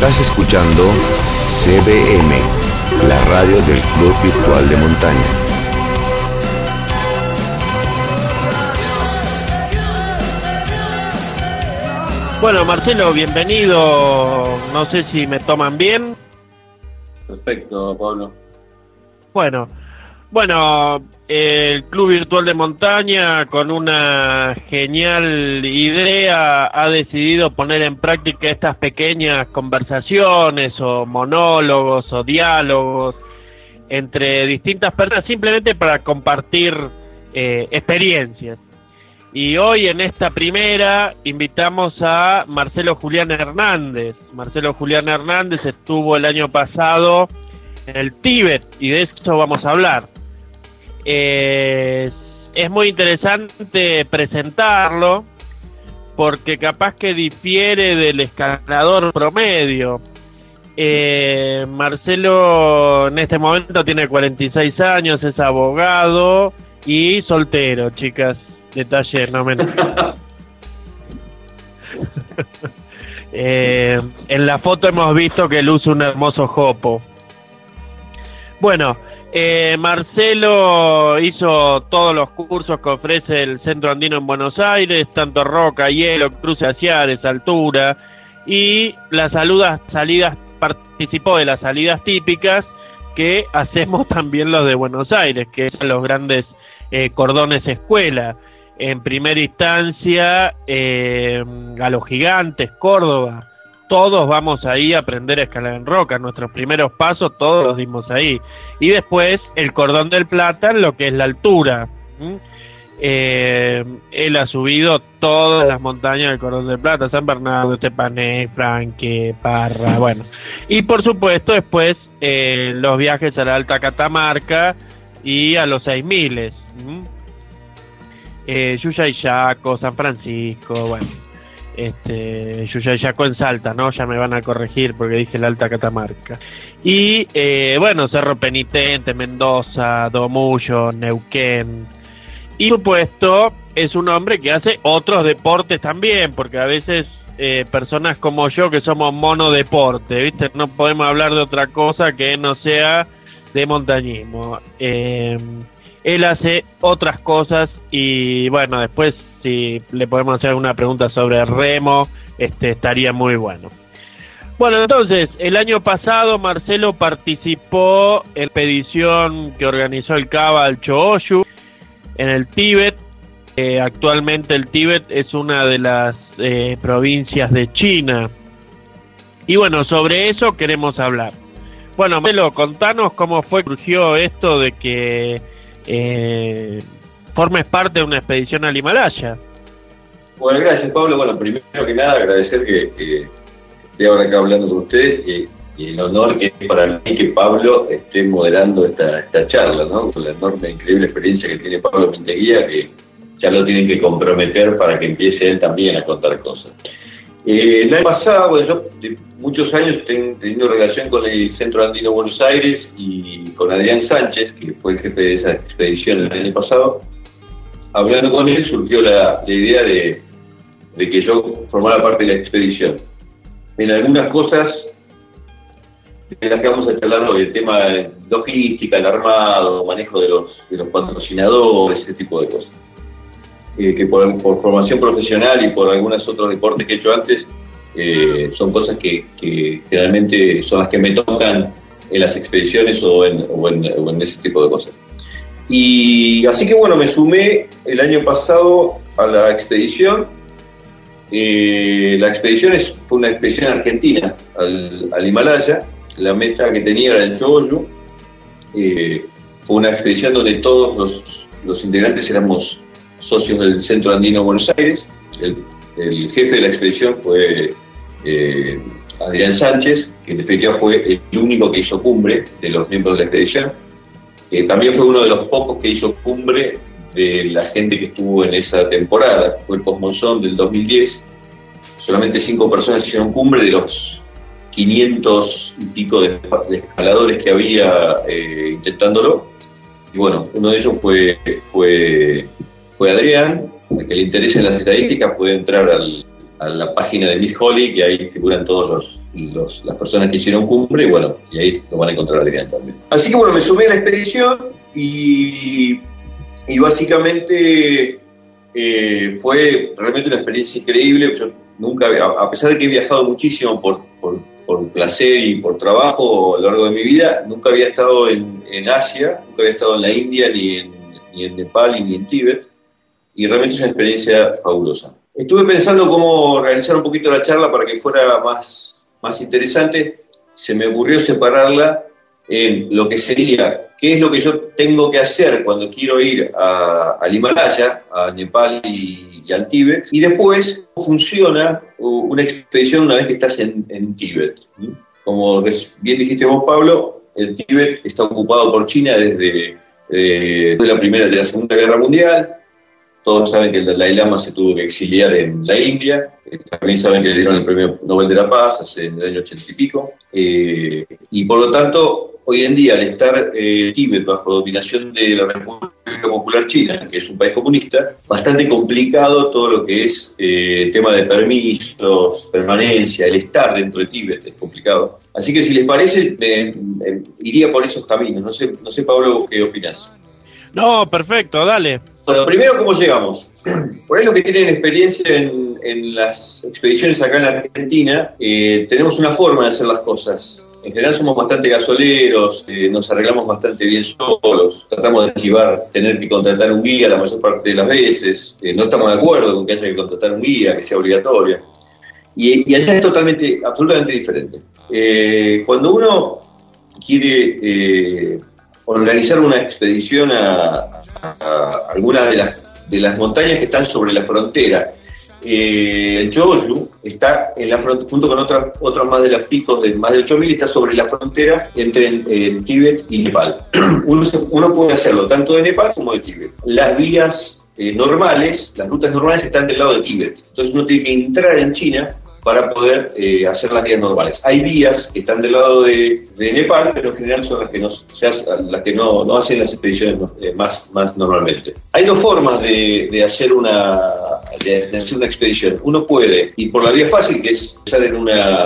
Estás escuchando CBM, la radio del Club Virtual de Montaña. Bueno, Marcelo, bienvenido. No sé si me toman bien. Perfecto, Pablo. Bueno, el Club Virtual de Montaña, con una genial idea, ha decidido poner en práctica estas pequeñas conversaciones o monólogos o diálogos entre distintas personas, simplemente para compartir experiencias. Y hoy en esta primera invitamos a Marcelo Julián Hernández. Marcelo Julián Hernández estuvo el año pasado en el Tíbet y de eso vamos a hablar. Es muy interesante presentarlo porque capaz que difiere del escalador promedio. Marcelo en este momento tiene 46 años, es abogado y soltero, chicas. Detalle no menos. En la foto hemos visto que él usa un hermoso jopo. Bueno, Marcelo hizo todos los cursos que ofrece el Centro Andino en Buenos Aires, tanto roca, hielo, cruce glaciares, altura, y participó de las salidas típicas que hacemos también los de Buenos Aires, que son los grandes cordones escuela. En primera instancia, a los Gigantes, Córdoba, todos vamos ahí a aprender a escalar en roca. Nuestros primeros pasos todos los dimos ahí. Y después el Cordón del Plata, lo que es la altura. Él ha subido todas las montañas del Cordón del Plata: San Bernardo, Tepané, Franque, Parra, bueno. Y por supuesto después los viajes a la Alta Catamarca y a los 6000. Yuyayaco, San Francisco, bueno, Yuyayaco en Salta, ¿no? Ya me van a corregir porque dije la Alta Catamarca. Y, bueno, Cerro Penitente, Mendoza, Domullo, Neuquén. Y, por supuesto, es un hombre que hace otros deportes también, porque a veces personas como yo que somos monodeporte, ¿viste? No podemos hablar de otra cosa que no sea de montañismo. Él hace otras cosas y bueno, después si le podemos hacer una pregunta sobre remo, estaría muy bueno. Bueno, entonces, el año pasado Marcelo participó en la expedición que organizó el Cava al Chooshu en el Tíbet. Actualmente el Tíbet es una de las provincias de China. Y bueno, sobre eso queremos hablar. Bueno, Marcelo, contanos cómo surgió esto de que formes parte de una expedición al Himalaya. Bueno, gracias, Pablo. Bueno, primero que nada agradecer que esté ahora acá hablando con ustedes y el honor que es para mí que Pablo esté moderando esta charla, ¿no? Con la enorme, increíble experiencia que tiene Pablo Minteguía, que ya lo tienen que comprometer para que empiece él también a contar cosas. El año pasado, bueno, yo de muchos años teniendo relación con el Centro Andino Buenos Aires y con Adrián Sánchez, que fue el jefe de esa expedición el año pasado. Hablando con él surgió la idea de que yo formara parte de la expedición. En algunas cosas en las que vamos a charlar hoy, el tema de logística, el armado, manejo de los patrocinadores, ese tipo de cosas. Que por formación profesional y por algunos otros deportes que he hecho antes, son cosas que generalmente son las que me tocan en las expediciones o en ese tipo de cosas. Y así que bueno, me sumé el año pasado a la expedición. La expedición fue una expedición argentina al Himalaya. La meta que tenía era el Chooshu. Fue una expedición donde todos los integrantes éramos socios del Centro Andino Buenos Aires. El jefe de la expedición fue Adrián Sánchez, que en definitiva fue el único que hizo cumbre de los miembros de la expedición. También fue uno de los pocos que hizo cumbre de la gente que estuvo en esa temporada. Fue el post-monzón del 2010. Solamente 5 personas hicieron cumbre de los 500 y pico de escaladores que había intentándolo. Y bueno, uno de ellos fue Adrián. Al que le interesen las estadísticas puede entrar a la página de Miss Holly, que ahí figuran todos las personas que hicieron cumbre, y bueno, y ahí lo van a encontrar a Adrián también. Así que bueno, me sumé a la expedición y básicamente fue realmente una experiencia increíble. Yo nunca, a pesar de que he viajado muchísimo por placer y por trabajo a lo largo de mi vida, nunca había estado en Asia, nunca había estado en la India, ni en Nepal, ni en Tíbet, y realmente es una experiencia fabulosa. Estuve pensando cómo organizar un poquito la charla para que fuera más interesante. Se me ocurrió separarla en lo que sería, qué es lo que yo tengo que hacer cuando quiero ir al Himalaya, a Nepal y al Tíbet, y después cómo funciona una expedición una vez que estás en Tíbet. Como bien dijiste vos, Pablo, el Tíbet está ocupado por China desde la Segunda Guerra Mundial. Todos saben que el Dalai Lama se tuvo que exiliar en la India. También saben que le dieron el Premio Nobel de la Paz en el año 80 y pico. Y por lo tanto, hoy en día, al estar Tíbet bajo dominación de la República Popular China, que es un país comunista, bastante complicado todo lo que es tema de permisos, permanencia, el estar dentro de Tíbet es complicado. Así que si les parece, iría por esos caminos. No sé, Pablo, ¿qué opinás? No, perfecto, dale. Bueno, primero, ¿cómo llegamos? Por ahí los que tienen experiencia en las expediciones acá en la Argentina, tenemos una forma de hacer las cosas. En general somos bastante gasoleros, nos arreglamos bastante bien solos, tratamos de esquivar tener que contratar un guía la mayor parte de las veces, no estamos de acuerdo con que haya que contratar un guía, que sea obligatorio. Y allá es absolutamente diferente. Cuando uno quiere organizar una expedición a alguna de las montañas que están sobre la frontera, el Choyu está en la junto con otros más de los picos de más de 8.000, está sobre la frontera entre Tíbet y Nepal. Uno puede hacerlo tanto de Nepal como de Tíbet. Las vías normales, las rutas normales están del lado de Tíbet, entonces uno tiene que entrar en China para poder hacer las vías normales. Hay vías que están del lado de Nepal, pero en general son las que no hacen las expediciones más normalmente. Hay dos formas de hacer una expedición. Uno puede ir por la vía fácil, que es empezar en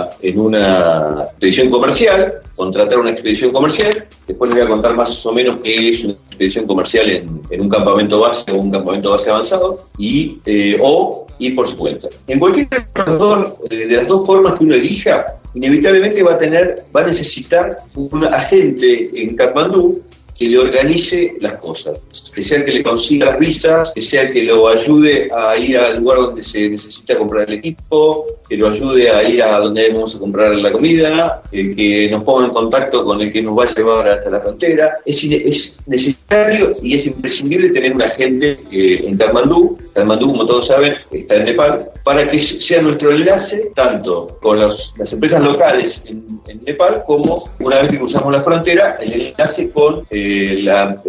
una expedición comercial, contratar una expedición comercial. Después les voy a contar más o menos qué es una expedición comercial en un campamento base o un campamento base avanzado, o ir por su cuenta. En cualquier de las dos formas que uno elija, inevitablemente va a necesitar un agente en Katmandú que le organice las cosas, que sea que le consiga las visas, que sea que lo ayude a ir al lugar donde se necesita comprar el equipo, que lo ayude a ir a donde vamos a comprar la comida, que nos ponga en contacto con el que nos va a llevar hasta la frontera. Es necesario y es imprescindible tener un agente en Katmandú. Katmandú, como todos saben, está en Nepal, para que sea nuestro enlace tanto con las empresas locales en Nepal, como una vez que cruzamos la frontera, el enlace con el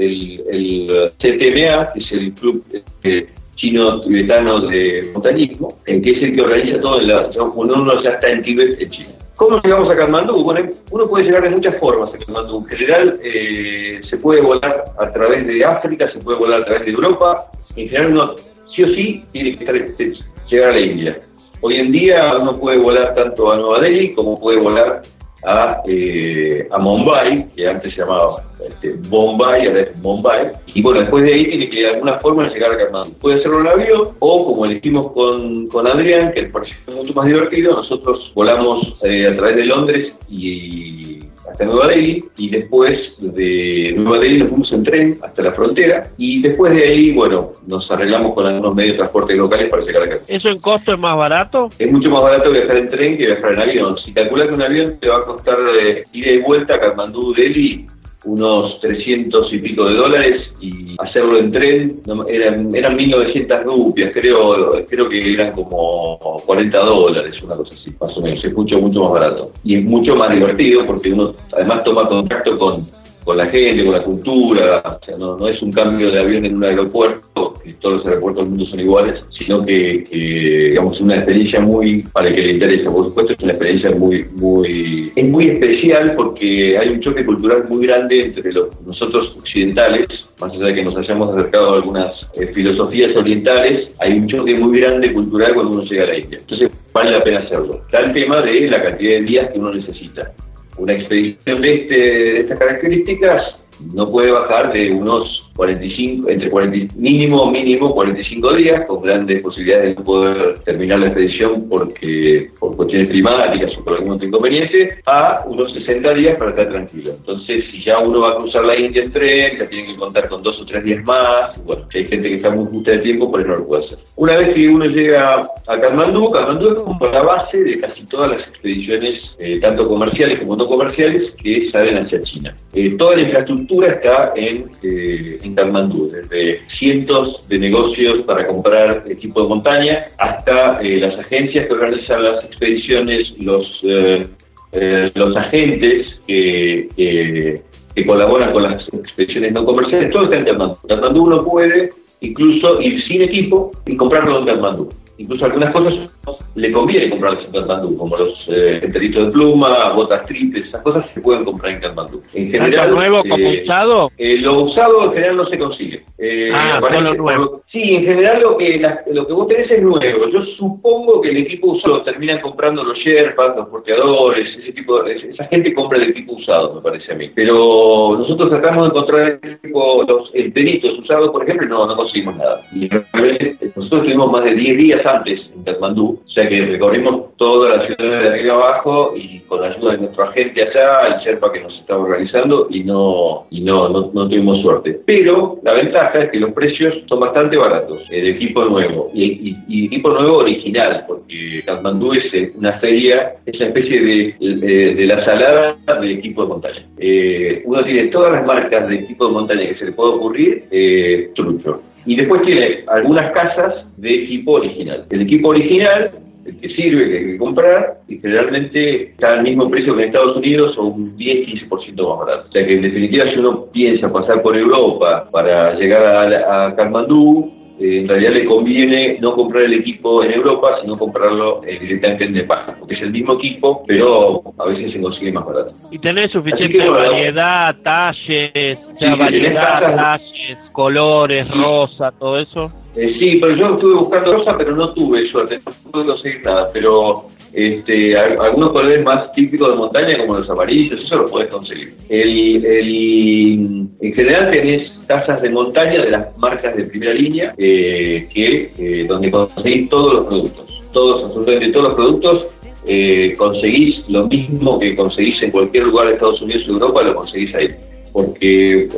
CTMA, que es el club chino-tibetano de montañismo, que es el que organiza todo cuando uno ya está en Tíbet, en China. ¿Cómo llegamos a Katmandú? Bueno, uno puede llegar de muchas formas a Katmandú. En general, se puede volar a través de África, se puede volar a través de Europa. En general, uno sí o sí tiene que llegar a la India. Hoy en día uno puede volar tanto a Nueva Delhi como puede volar a Mumbai, que antes se llamaba Bombay, ahora es Mumbai, y bueno, después de ahí tiene que de alguna forma llegar a Katmandú. Puede hacerlo en avión, o como elegimos con Adrián, que le pareció mucho más divertido, nosotros volamos a través de Londres y hasta Nueva Delhi, y después de Nueva Delhi nos fuimos en tren hasta la frontera, y después de ahí, bueno, nos arreglamos con algunos medios de transporte locales para llegar a Katmandú. ¿Eso en costo es más barato? Es mucho más barato viajar en tren que viajar en avión. Si calculas que un avión te va a costar ida y vuelta a Katmandú, Delhi, unos 300 y pico de dólares, y hacerlo en tren eran 1.900 rupias, creo que eran como $40, una cosa así, más o menos. Es mucho más barato y es mucho más divertido porque uno además toma contacto con la gente, con la cultura. O sea, no es un cambio de avión en un aeropuerto, que todos los aeropuertos del mundo son iguales, sino que digamos, una experiencia muy, para el que le interesa, por supuesto, es una experiencia es muy especial porque hay un choque cultural muy grande entre nosotros occidentales, más allá de que nos hayamos acercado a algunas filosofías orientales, hay un choque muy grande cultural cuando uno llega a la India. Entonces, vale la pena hacerlo. Está el tema de la cantidad de días que uno necesita. Una expedición de estas características no puede bajar de unos 45, mínimo 45 días, con grandes posibilidades de poder terminar la expedición por cuestiones climáticas o por algún otro inconveniente, a unos 60 días para estar tranquilo. Entonces, si ya uno va a cruzar la India en tren, ya tiene que contar con 2 o 3 días más. Bueno, si hay gente que está muy justa de tiempo, por eso no lo puede hacer. Una vez que uno llega a Katmandú es como la base de casi todas las expediciones, tanto comerciales como no comerciales, que salen hacia China. Toda la infraestructura está en Katmandú, desde cientos de negocios para comprar equipo de montaña hasta las agencias que organizan las expediciones, los agentes que colaboran con las expediciones no comerciales, todo está en Katmandú. Katmandú uno puede incluso ir sin equipo y comprarlo en Katmandú. Incluso algunas cosas le conviene comprarlas en Katmandú, como los enteritos de pluma, botas triples, esas cosas se pueden comprar en Katmandú. En general, nuevo como usado? Lo usado en general no se consigue. Solo nuevo. Sí, en general lo que vos tenés es nuevo. Yo supongo que el equipo usado terminan comprando los Sherpas, los porteadores, esa gente compra el equipo usado, me parece a mí. Pero nosotros tratamos de encontrar los enteritos usados, por ejemplo, y no conseguimos nada. Y nosotros tuvimos más de 10 días antes en Katmandú, o sea que recorrimos toda la ciudad de arriba abajo y con la ayuda de nuestro agente allá, el Sherpa que nos estaba organizando, y no tuvimos suerte. Pero la ventaja es que los precios son bastante baratos, el equipo nuevo y equipo nuevo original, porque Katmandú es una feria, es una especie de la salada de equipo de montaña. Uno tiene todas las marcas de equipo de montaña que se le puede ocurrir, trucho. Y después tiene algunas casas de equipo original. El equipo original, el que sirve, que hay que comprar, y generalmente está al mismo precio que en Estados Unidos o un 10-15% más barato. O sea que en definitiva, si uno piensa pasar por Europa para llegar a Katmandú, en realidad le conviene no comprar el equipo en Europa, sino comprarlo directamente en Nepal, porque es el mismo equipo, pero a veces se consigue más barato. ¿Y tenés suficiente variedad, talles, talles, colores, rosa, todo eso? Sí, pero yo estuve buscando rosa, pero no tuve suerte, no pude conseguir nada, pero algunos colores más típicos de montaña, como los amarillos, eso lo podés conseguir. En general tenés casas de montaña de las marcas de primera línea, donde conseguís todos los productos, absolutamente todos los productos. Conseguís lo mismo que conseguís en cualquier lugar de Estados Unidos o Europa, lo conseguís ahí. Porque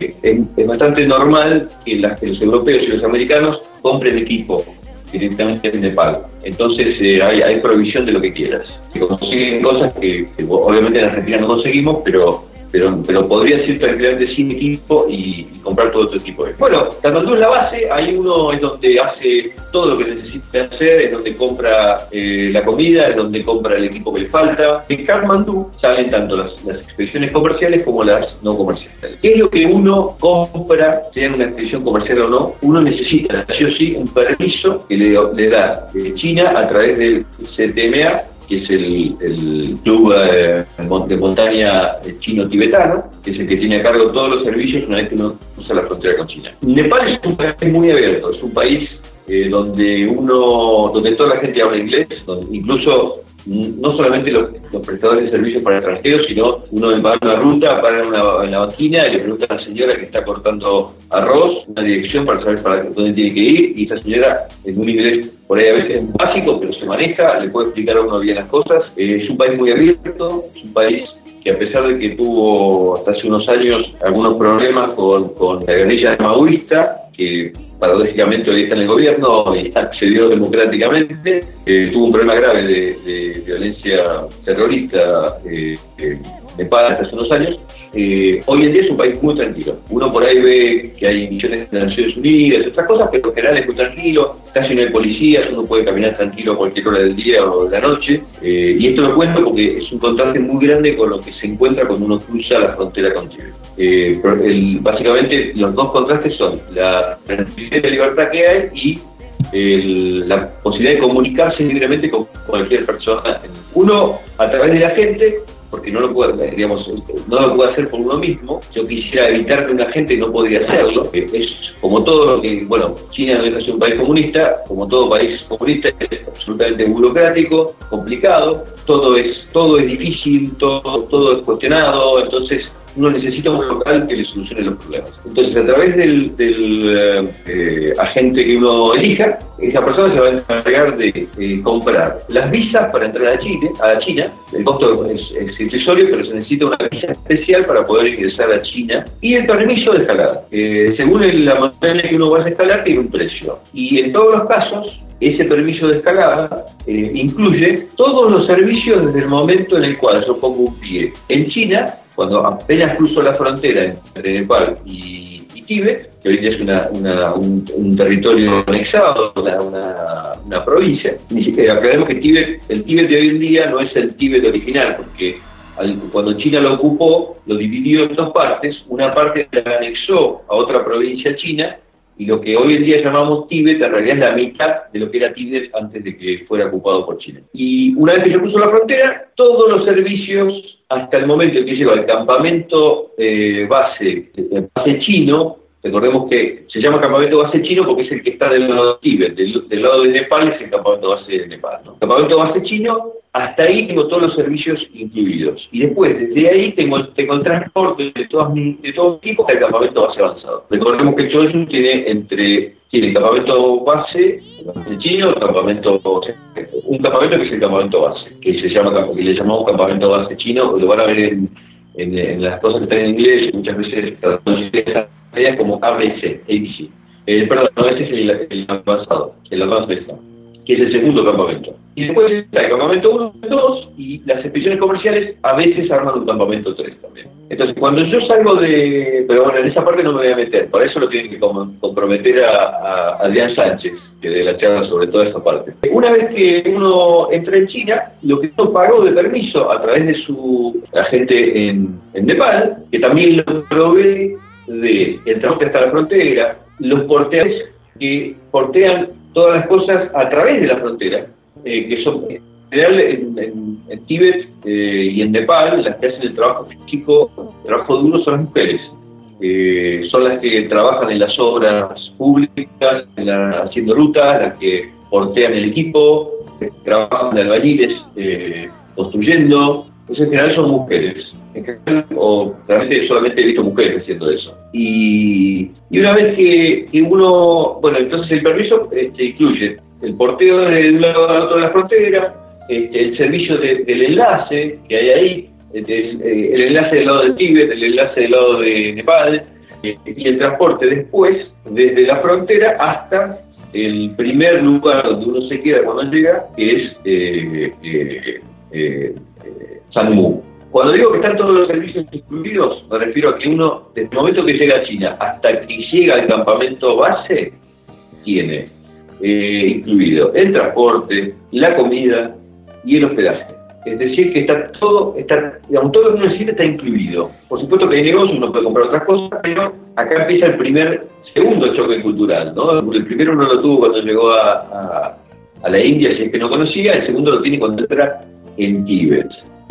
es bastante normal que los europeos y los americanos compren equipo directamente en Nepal. Entonces hay provisión de lo que quieras. Se consiguen cosas que obviamente en Argentina no conseguimos, pero podrías ir tranquilamente sin equipo y comprar todo otro tipo de equipo. Bueno, Katmandú es la base, ahí uno es donde hace todo lo que necesita hacer, es donde compra la comida, es donde compra el equipo que le falta. En Katmandú salen tanto las expediciones comerciales como las no comerciales. ¿Qué es lo que uno compra, sea una expedición comercial o no? Uno necesita, sí o sí, un permiso que le da China a través del CTMA, que es el club de montaña chino-tibetano, que es el que tiene a cargo todos los servicios una vez que uno cruza la frontera con China. Nepal es un país muy abierto, es un país donde toda la gente habla inglés, donde incluso no solamente los prestadores de servicios para extranjeros, sino uno va a una ruta, para en la banquina y le pregunta a la señora que está cortando arroz una dirección para saber para dónde tiene que ir, y esa señora en un inglés por ahí a veces es básico, pero se maneja, le puede explicar a uno bien las cosas. Es un país muy abierto, es un país que a pesar de que tuvo hasta hace unos años algunos problemas con la guerrilla maoísta, que paradójicamente hoy está en el gobierno y accedió democráticamente, tuvo un problema grave de violencia terrorista Nepal hasta hace unos años. Hoy en día es un país muy tranquilo. Uno por ahí ve que hay misiones de Naciones Unidas y otras cosas, pero en general es muy tranquilo, casi no hay policías, uno puede caminar tranquilo a cualquier hora del día o de la noche. Y esto lo cuento porque es un contraste muy grande con lo que se encuentra cuando uno cruza la frontera con Chile. Básicamente los dos contrastes son la tranquilidad de libertad que hay y la posibilidad de comunicarse libremente con cualquier persona. Uno, a través de la gente, porque no lo puede, digamos, no lo puede hacer por uno mismo. Yo quisiera evitar que una gente no podría hacerlo. Es como todo lo que, bueno, China no es un país comunista, como todo país comunista, es absolutamente burocrático, complicado, todo es difícil, todo es cuestionado, entonces uno necesita un local que le solucione los problemas. Entonces, a través del agente que uno elija, esa persona se va a encargar de comprar las visas para entrar a China. El costo es irrisorio, pero se necesita una visa especial para poder ingresar a China, y el permiso de escalada. Según la montaña que uno vaya a escalar, tiene un precio. Y en todos los casos, ese permiso de escalada incluye todos los servicios desde el momento en el cual yo pongo un pie en China, cuando apenas cruzo la frontera entre Nepal y Tíbet, que hoy día es un territorio anexado, una provincia. Aclaremos que el Tíbet de hoy en día no es el Tíbet original, porque cuando China lo ocupó, lo dividió en dos partes. Una parte la anexó a otra provincia china, y lo que hoy en día llamamos Tíbet en realidad es la mitad de lo que era Tíbet antes de que fuera ocupado por China. Y una vez que yo cruzo la frontera, todos los servicios hasta el momento en que llego al campamento base chino. Recordemos que se llama campamento base chino porque es el que está del lado de Tíbet, del lado de Nepal es el campamento base de Nepal, ¿no? Campamento base chino, hasta ahí tengo todos los servicios incluidos. Y después, desde ahí, tengo el transporte de todo tipo al campamento base avanzado. Recordemos que Chosun tiene el campamento base chino, un campamento que es el campamento base, que le llamamos campamento base chino, lo van a ver en las cosas que están en inglés, muchas veces traducidas como ABC. Perdón, no, ese es el avanzado, el Advanced, que es el segundo campamento. Y después está el campamento 1, 2, y las expediciones comerciales a veces arman un campamento 3 también. Entonces, cuando yo salgo pero bueno, en esa parte no me voy a meter, para eso lo tienen que comprometer a Adrián Sánchez, que de la charla sobre toda esa parte. Una vez que uno entra en China, lo que uno pagó de permiso a través de su agente en Nepal, que también lo provee de el transporte hasta la frontera, los porteadores que portean todas las cosas a través de la frontera, que son en general en Tíbet y en Nepal, las que hacen el trabajo físico, el trabajo duro son las mujeres. Son las que trabajan en las obras públicas, haciendo rutas, las que portean el equipo, que trabajan de albañiles construyendo. Entonces, en general son mujeres. En general, o realmente solamente he visto mujeres haciendo eso. Y una vez que uno, bueno, entonces el permiso incluye el porteo de un lado a otro de la frontera, el servicio del enlace que hay ahí, el enlace del lado de Tíbet, el enlace del lado de Nepal, y el transporte después desde la frontera hasta el primer lugar donde uno se queda cuando llega, que es Sanmu. Cuando digo que están todos los servicios incluidos, me refiero a que uno, desde el momento que llega a China hasta que llega al campamento base, tiene incluido el transporte, la comida y el hospedaje. Es decir, que todo lo que uno necesita está incluido. Por supuesto que hay negocios, uno puede comprar otras cosas, pero acá empieza el segundo choque cultural, ¿no? El primero uno lo tuvo cuando llegó a la India, si es que no conocía, el segundo lo tiene cuando entra en Tíbet.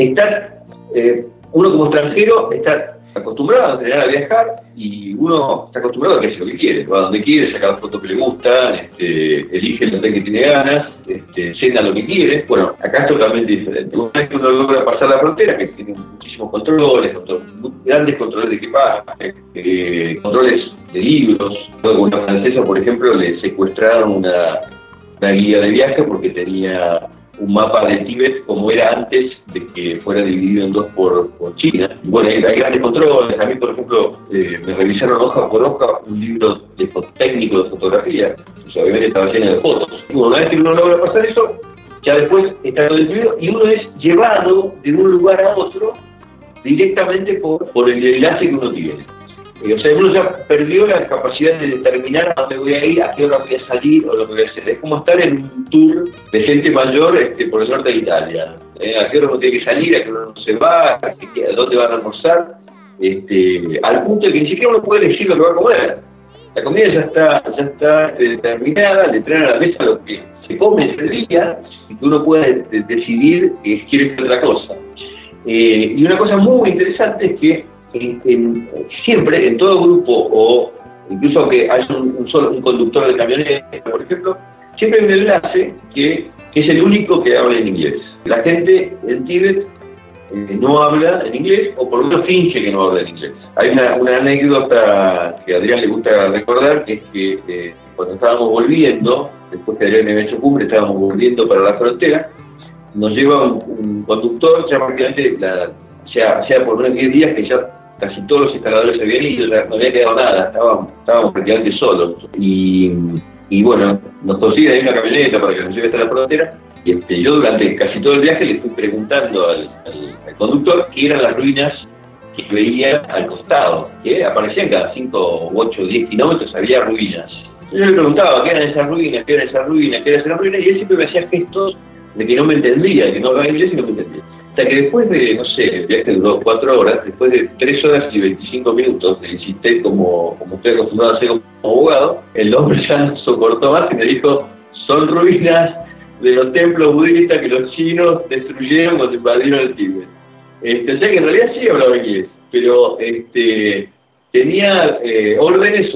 Uno como extranjero está acostumbrado en general a viajar, y uno está acostumbrado a que hace lo que quiere, va donde quiere, saca las fotos que le gustan, elige el hotel que tiene ganas, cena lo que quiere. Bueno, acá es totalmente diferente. Una vez que uno logra pasar la frontera, que tiene muchísimos controles, grandes controles de equipaje, controles de libros. Luego, una francesa, por ejemplo, le secuestraron una guía de viaje porque tenía un mapa de Tíbet como era antes de que fuera dividido en dos por China. Bueno, hay grandes controles. A mí, por ejemplo, me revisaron hoja por hoja un libro técnico de fotografía. O sea, obviamente estaba lleno de fotos. Y bueno, una vez que uno logra pasar eso, ya después está todo incluido y uno es llevado de un lugar a otro directamente por el enlace que uno tiene. O sea, uno ya perdió la capacidad de determinar a dónde voy a ir, a qué hora voy a salir o lo que voy a hacer. Es como estar en un tour de gente mayor por el norte de Italia. A qué hora uno tiene que salir, a qué hora uno se va, a dónde van a almorzar, al punto de que ni siquiera uno puede elegir lo que va a comer. La comida ya está determinada, le traen a la mesa lo que se come ese día, y que uno puede decidir que quiere otra cosa. Y una cosa muy interesante es que siempre en todo grupo, o incluso aunque haya un conductor de camioneta, por ejemplo, siempre hay un enlace que es el único que habla en inglés. La gente en Tíbet no habla en inglés, o por lo menos finge que no habla en inglés. Hay una anécdota que a Adrián le gusta recordar, que es que cuando estábamos volviendo, después que Adrián había hecho cumbre, estábamos volviendo para la frontera, nos lleva un conductor, ya prácticamente, ya por unos 10 días que ya casi todos los instaladores se habían ido, ya no había quedado nada, estábamos prácticamente solos. Y bueno, nos consigue ahí una camioneta para que nos lleve hasta la frontera. Y yo durante casi todo el viaje le fui preguntando al conductor qué eran las ruinas que veía al costado, que aparecían cada 5, 8, 10 kilómetros, había ruinas. Yo le preguntaba qué eran esas ruinas, qué eran esas ruinas, qué eran esas ruinas, y él siempre me hacía gestos de que no me entendía, que no hablaba inglés y no me entendía. Hasta que después de, no sé, el viaje duró 4 horas, después de 3 horas y 25 minutos, le insistí como estoy acostumbrado a hacer como abogado, el hombre ya no soportó más y me dijo, son ruinas de los templos budistas que los chinos destruyeron cuando invadieron el Tíbet. O sea que en realidad sí hablaba inglés, pero tenía órdenes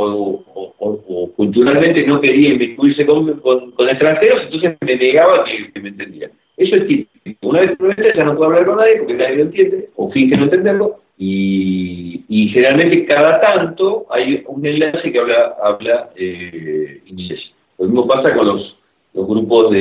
o culturalmente no quería inmiscuirse con extranjeros, entonces me negaba que me entendía. Eso es típico. Una vez que lo entiende, ya no puedo hablar con nadie porque nadie lo entiende, o finge no entenderlo, y generalmente cada tanto hay un enlace que habla inglés. Lo mismo pasa con los grupos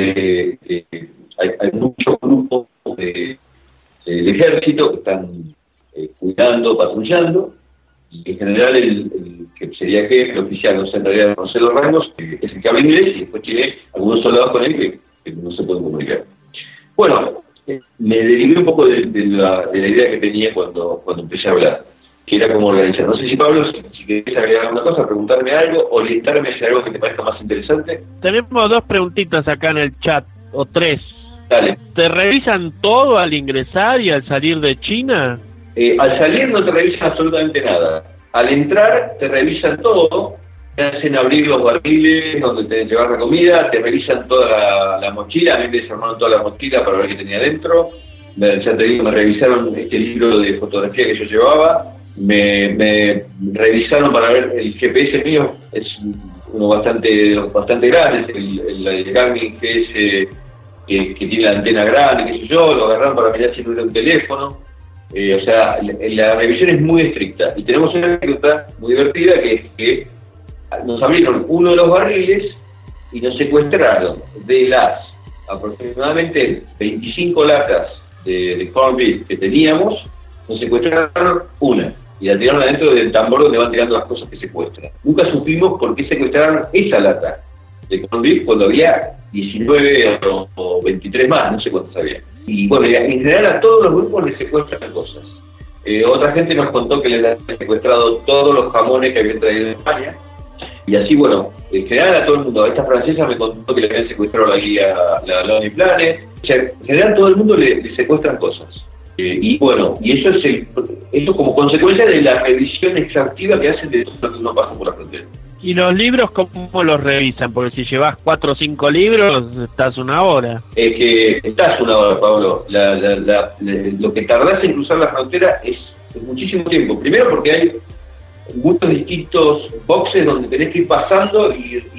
hay muchos grupos del ejército que están cuidando, patrullando, y en general el que sería jefe, el oficial, no sé en realidad no sé los rangos, es el que habla inglés, y después tiene algunos soldados con él que no se pueden comunicar. Bueno, me derivé un poco de la idea que tenía cuando empecé a hablar, que era cómo organizar. No sé si Pablo, si querés agregar alguna cosa, preguntarme algo, orientarme hacia algo que te parezca más interesante. Tenemos 2 preguntitas acá en el chat, o 3. Dale. ¿Te revisan todo al ingresar y al salir de China? Al salir no te revisan absolutamente nada. Al entrar te revisan todo, te hacen abrir los barriles donde te llevas la comida, te revisan toda la mochila. A mí me desarmaron toda la mochila para ver qué tenía dentro. Ya te digo, me revisaron este libro de fotografía que yo llevaba, me revisaron para ver el GPS mío, es uno bastante grande, el Garmin GPS que tiene la antena grande, qué sé yo, lo agarraron para mirar si no era un teléfono. O sea, la revisión es muy estricta. Y tenemos una anécdota muy divertida, que es que nos abrieron uno de los barriles y nos secuestraron de las aproximadamente 25 latas de corned beef que teníamos, nos secuestraron una y la tiraron adentro del tambor donde van tirando las cosas que secuestran. Nunca supimos por qué secuestraron esa lata de corned beef cuando había 19 o 23 más, no sé cuántos había. Y bueno, en general a todos los grupos les secuestran cosas. Otra gente nos contó que les han secuestrado todos los jamones que habían traído de España. Y así, bueno, en general a todo el mundo. Esta francesa me contó que le habían secuestrado la guía, la Lonely Planet. O sea, en general todo el mundo le secuestran cosas. Y bueno, y eso como consecuencia de la revisión exhaustiva que hacen de todo lo que uno pasa por la frontera. ¿Y los libros cómo los revisan? Porque si llevas 4 o 5 libros, estás 1 hora. Que estás 1 hora, Pablo. Lo que tardás en cruzar la frontera es muchísimo tiempo. Primero porque hay muchos distintos boxes donde tenés que ir pasando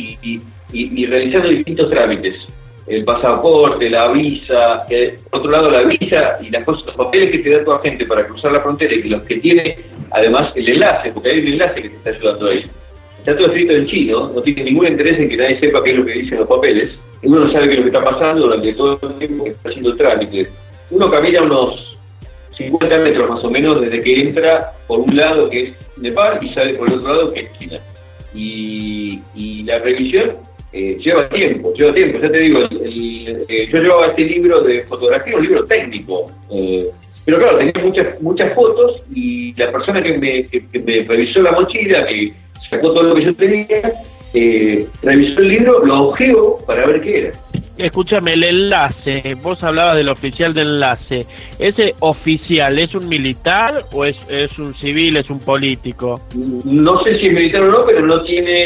y realizando distintos trámites. El pasaporte, la visa, por otro lado la visa y las cosas, los papeles que te da tu agente para cruzar la frontera, y los que tiene además el enlace, porque hay un enlace que te está ayudando ahí. Está todo escrito en chino, no tiene ningún interés en que nadie sepa qué es lo que dicen los papeles, y uno no sabe qué es lo que está pasando durante todo el tiempo que está haciendo el trámite. Uno camina unos 50 metros más o menos desde que entra por un lado, que es Nepal, y sale por el otro lado, que es China. Y la revisión lleva tiempo, ya te digo, yo llevaba este libro de fotografía, un libro técnico, pero claro, tenía muchas fotos, y la persona que me revisó la mochila, que sacó todo lo que yo tenía, revisó el libro, lo hojeó para ver qué era. Escúchame, el enlace, vos hablabas del oficial de enlace. ¿Ese oficial es un militar o es un civil, es un político? No sé si es militar o no, pero no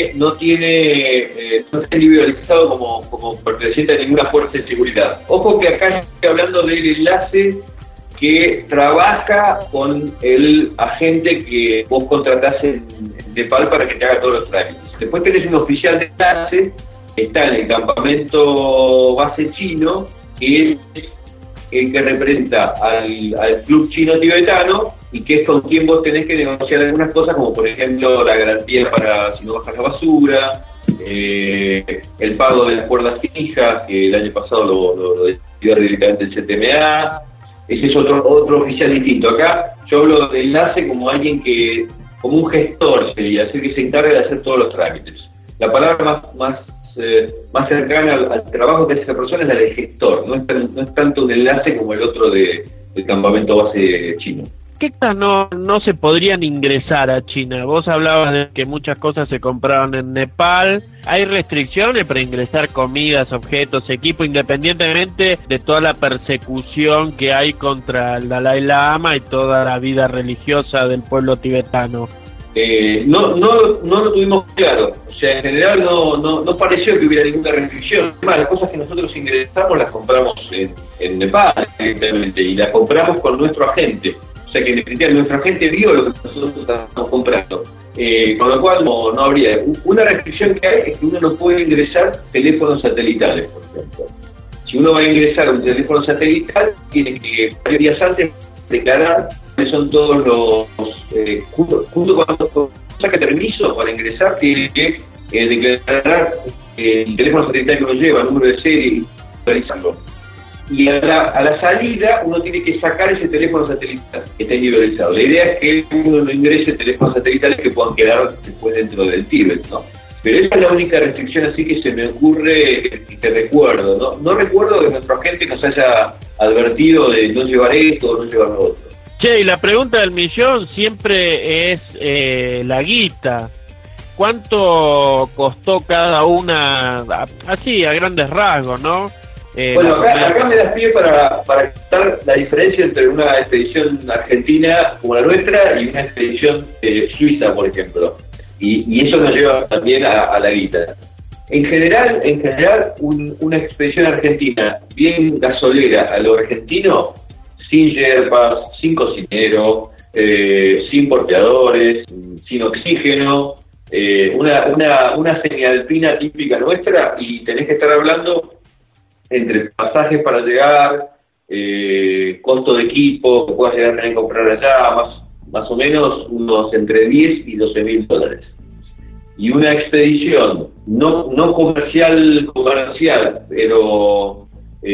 está individualizado como perteneciente a ninguna fuerza de seguridad. Ojo que acá estoy hablando del enlace que trabaja con el agente que vos contratás en Nepal para que te haga todos los trámites. Después tenés un oficial de enlace que está en el campamento base chino, que es el que representa al club chino tibetano y que es con quien vos tenés que negociar algunas cosas, como por ejemplo la garantía para si no bajas la basura, el pago de las cuerdas fijas, que el año pasado lo decidió directamente el CTMA. Ese es otro oficial distinto. Acá yo hablo de enlace como alguien que, como un gestor sería, así que se encarga de hacer todos los trámites. La palabra más cercana al trabajo que hace esa persona es la de gestor, no es tanto un enlace como el otro del campamento base chino. ¿Qué cosas no se podrían ingresar a China? Vos hablabas de que muchas cosas se compraban en Nepal. ¿Hay restricciones para ingresar comidas, objetos, equipo, independientemente de toda la persecución que hay contra el Dalai Lama y toda la vida religiosa del pueblo tibetano? No lo tuvimos claro. O sea, en general no pareció que hubiera ninguna restricción. Además, las cosas que nosotros ingresamos las compramos en Nepal, evidentemente, y las compramos con nuestro agente. O sea, que en definitiva nuestro agente vio lo que nosotros estamos comprando. Con lo cual no habría. Una restricción que hay es que uno no puede ingresar teléfonos satelitales, por ejemplo. Si uno va a ingresar a un teléfono satelital, tiene que varios días antes declarar que son todos los... junto cuando saca permiso para ingresar, tiene que declarar el teléfono satelital que uno lleva, el número de serie y realizarlo. Y a la salida uno tiene que sacar ese teléfono satelital que está individualizado. La idea es que uno no ingrese teléfonos satelitales que puedan quedar después dentro del Tíbet, ¿no? Pero esa es la única restricción así que se me ocurre y que recuerdo, ¿no? No recuerdo que nuestro agente nos haya advertido de no llevar esto o no llevar lo otro. Che, y la pregunta del millón siempre es la guita. ¿Cuánto costó cada una, así a grandes rasgos, no? Bueno, acá me das pie para quitar la diferencia entre una expedición argentina como la nuestra y una expedición suiza, por ejemplo. Y eso nos lleva también a la guita. En general, una expedición argentina bien gasolera a lo argentino, sin yerpas, sin cocinero, sin porteadores, sin oxígeno, una señalpina típica nuestra, y tenés que estar hablando entre pasajes para llegar, costo de equipo que puedas llegar a tener que comprar allá, más o menos unos entre 10 y 12 mil dólares. Y una expedición no comercial, pero...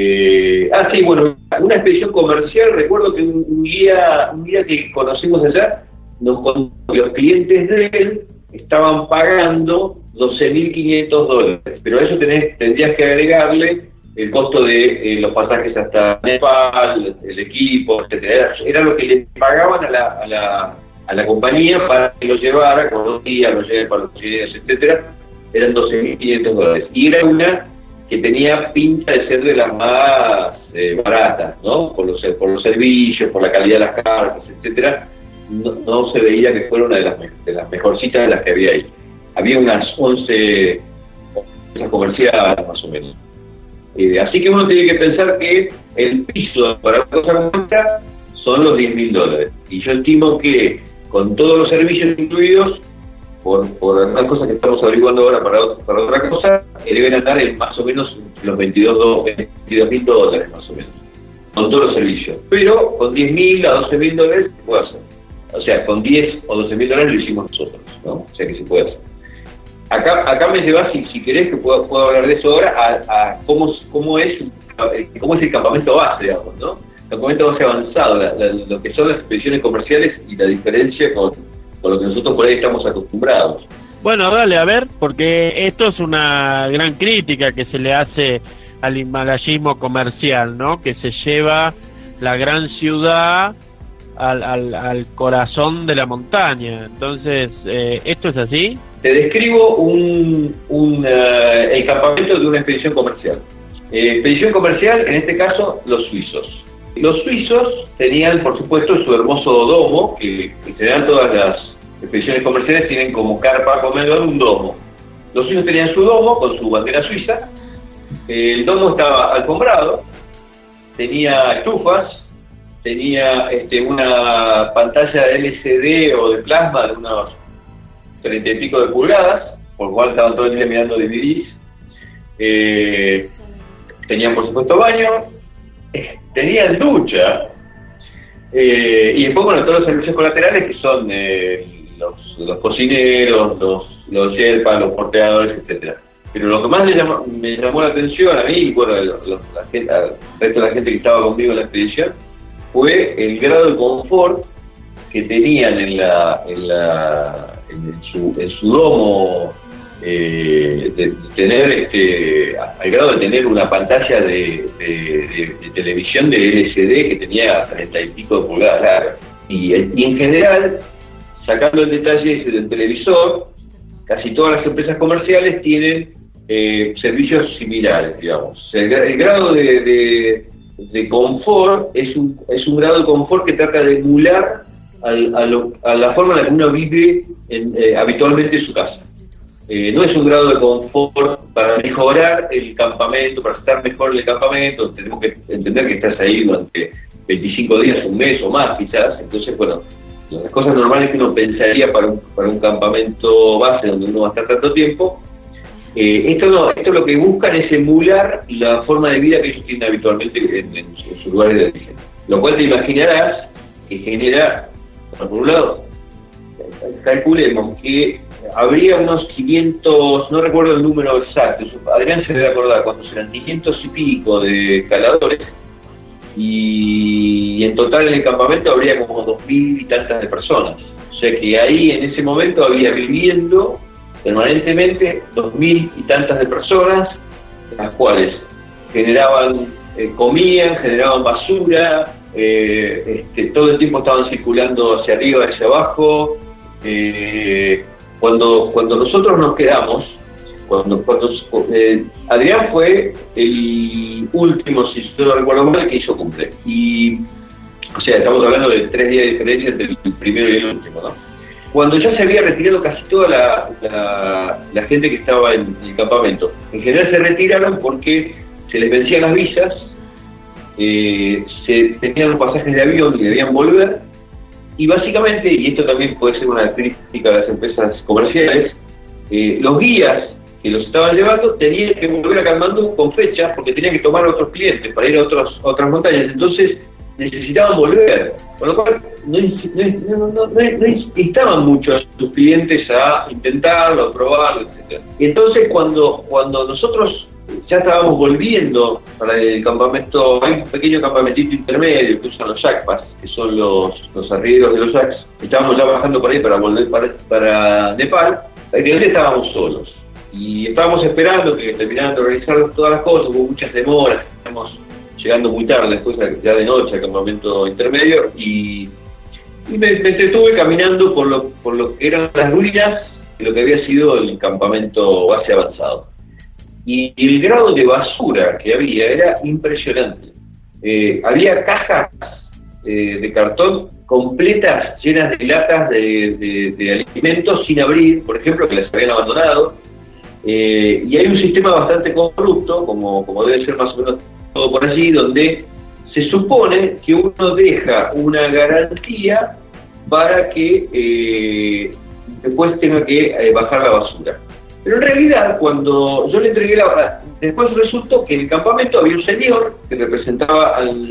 una expedición comercial. Recuerdo que un guía que conocimos allá nos contó que los clientes de él estaban pagando $12.500, pero a eso tendrías que agregarle el costo de los pasajes hasta Nepal, el equipo, etcétera. Era lo que le pagaban a la compañía para que lo llevara con 2 días, lo lleve para los días, etcétera. Eran $12.500. Y era una que tenía pinta de ser de las más baratas, ¿no? Por los servicios, por la calidad de las cartas, etcétera. No se veía que fuera una de las mejorcitas de las que había ahí. Había unas 11 comerciales más o menos. Así que uno tiene que pensar que el piso para una cosa como esta son los $10.000. Y yo estimo que con todos los servicios incluidos, por algunas cosas que estamos averiguando ahora para otra cosa, deben andar en más o menos los $22.000 más o menos, con todos los servicios. Pero con $10.000 a $12.000 se puede hacer. O sea, con $10 o $12.000 lo hicimos nosotros, ¿no? O sea que se puede hacer. Acá me llevas, si querés, que puedo hablar de eso ahora, a cómo es el campamento base, digamos, ¿no? El campamento base avanzado, lo que son las expediciones comerciales y la diferencia con lo que nosotros por ahí estamos acostumbrados. Bueno, dale, a ver, porque esto es una gran crítica que se le hace al himalayismo comercial, ¿no? Que se lleva la gran ciudad al corazón de la montaña. Entonces, ¿esto es así? Te describo el campamento de una expedición comercial. Expedición comercial, en este caso, los suizos. Los suizos tenían, por supuesto, su hermoso domo, que en general todas las expediciones comerciales tienen como carpa comedor un domo. Los suizos tenían su domo con su bandera suiza. El domo estaba alfombrado, tenía estufas, tenía una pantalla de LCD o de plasma de unos 30 y pico de pulgadas, por lo cual estaban todo el día mirando DVDs. Tenían, por supuesto, baño, tenían ducha, y después, bueno, todos los servicios colaterales que son los cocineros, los yerpas, los porteadores, etcétera. Pero lo que más me llamó la atención a mí, y bueno, al resto de la gente que estaba conmigo en la expedición, fue el grado de confort que tenían en su domo, de tener al grado de tener una pantalla de televisión de LCD que tenía 30 y pico de pulgadas largas. Y en general, sacando el detalle del televisor, casi todas las empresas comerciales tienen servicios similares, digamos. O sea, el grado de confort es un grado de confort que trata de emular a la forma en la que uno vive habitualmente en su casa. No es un grado de confort para mejorar el campamento, para estar mejor en el campamento. Tenemos que entender que estás ahí durante 25 días, un mes o más quizás. Entonces, bueno, las cosas normales que uno pensaría para un campamento base donde uno va a estar tanto tiempo, esto lo que buscan es emular la forma de vida que ellos tienen habitualmente en sus lugares de origen. Lo cual te imaginarás que genera, por un lado, calculemos que habría unos 500, no recuerdo el número exacto, Adrián se debe acordar cuántos eran, 500 y pico de escaladores, y en total en el campamento habría como 2.000 y tantas de personas. O sea que ahí en ese momento había viviendo permanentemente 2.000 y tantas de personas, las cuales comían, generaban basura, todo el tiempo estaban circulando hacia arriba, hacia abajo. Cuando nosotros nos quedamos, Adrián fue el último, si yo no recuerdo mal, que hizo cumple. O sea, estamos hablando de 3 días de diferencia entre el primero y el último, ¿no? Cuando ya se había retirado casi toda la gente que estaba en el campamento. En general se retiraron porque se les vencían las visas, tenían los pasajes de avión y debían volver, y básicamente, y esto también puede ser una crítica de las empresas comerciales, los guías que los estaban llevando tenían que volver a Katmandú con fechas porque tenían que tomar a otros clientes para ir a otras montañas, entonces necesitaban volver, con lo cual no instaban mucho a sus clientes a intentarlo, a probarlo, etc. Y entonces cuando nosotros ya estábamos volviendo para el campamento, hay un pequeño campamentito intermedio que usan los Sherpas, que son los arrieros de los Sherpas, estábamos ya bajando por ahí para volver para Nepal, prácticamente estábamos solos. Y estábamos esperando que terminaran de organizar todas las cosas, hubo muchas demoras, estábamos llegando muy tarde, después ya de noche al campamento intermedio, y me estuve caminando por lo que eran las ruinas de lo que había sido el campamento base avanzado. Y el grado de basura que había era impresionante. Había cajas de cartón completas, llenas de latas de alimentos sin abrir, por ejemplo, que las habían abandonado. Y hay un sistema bastante corrupto, como debe ser más o menos todo por allí, donde se supone que uno deja una garantía para que después tenga que bajar la basura. Pero en realidad, cuando yo le entregué después resultó que en el campamento había un señor que representaba al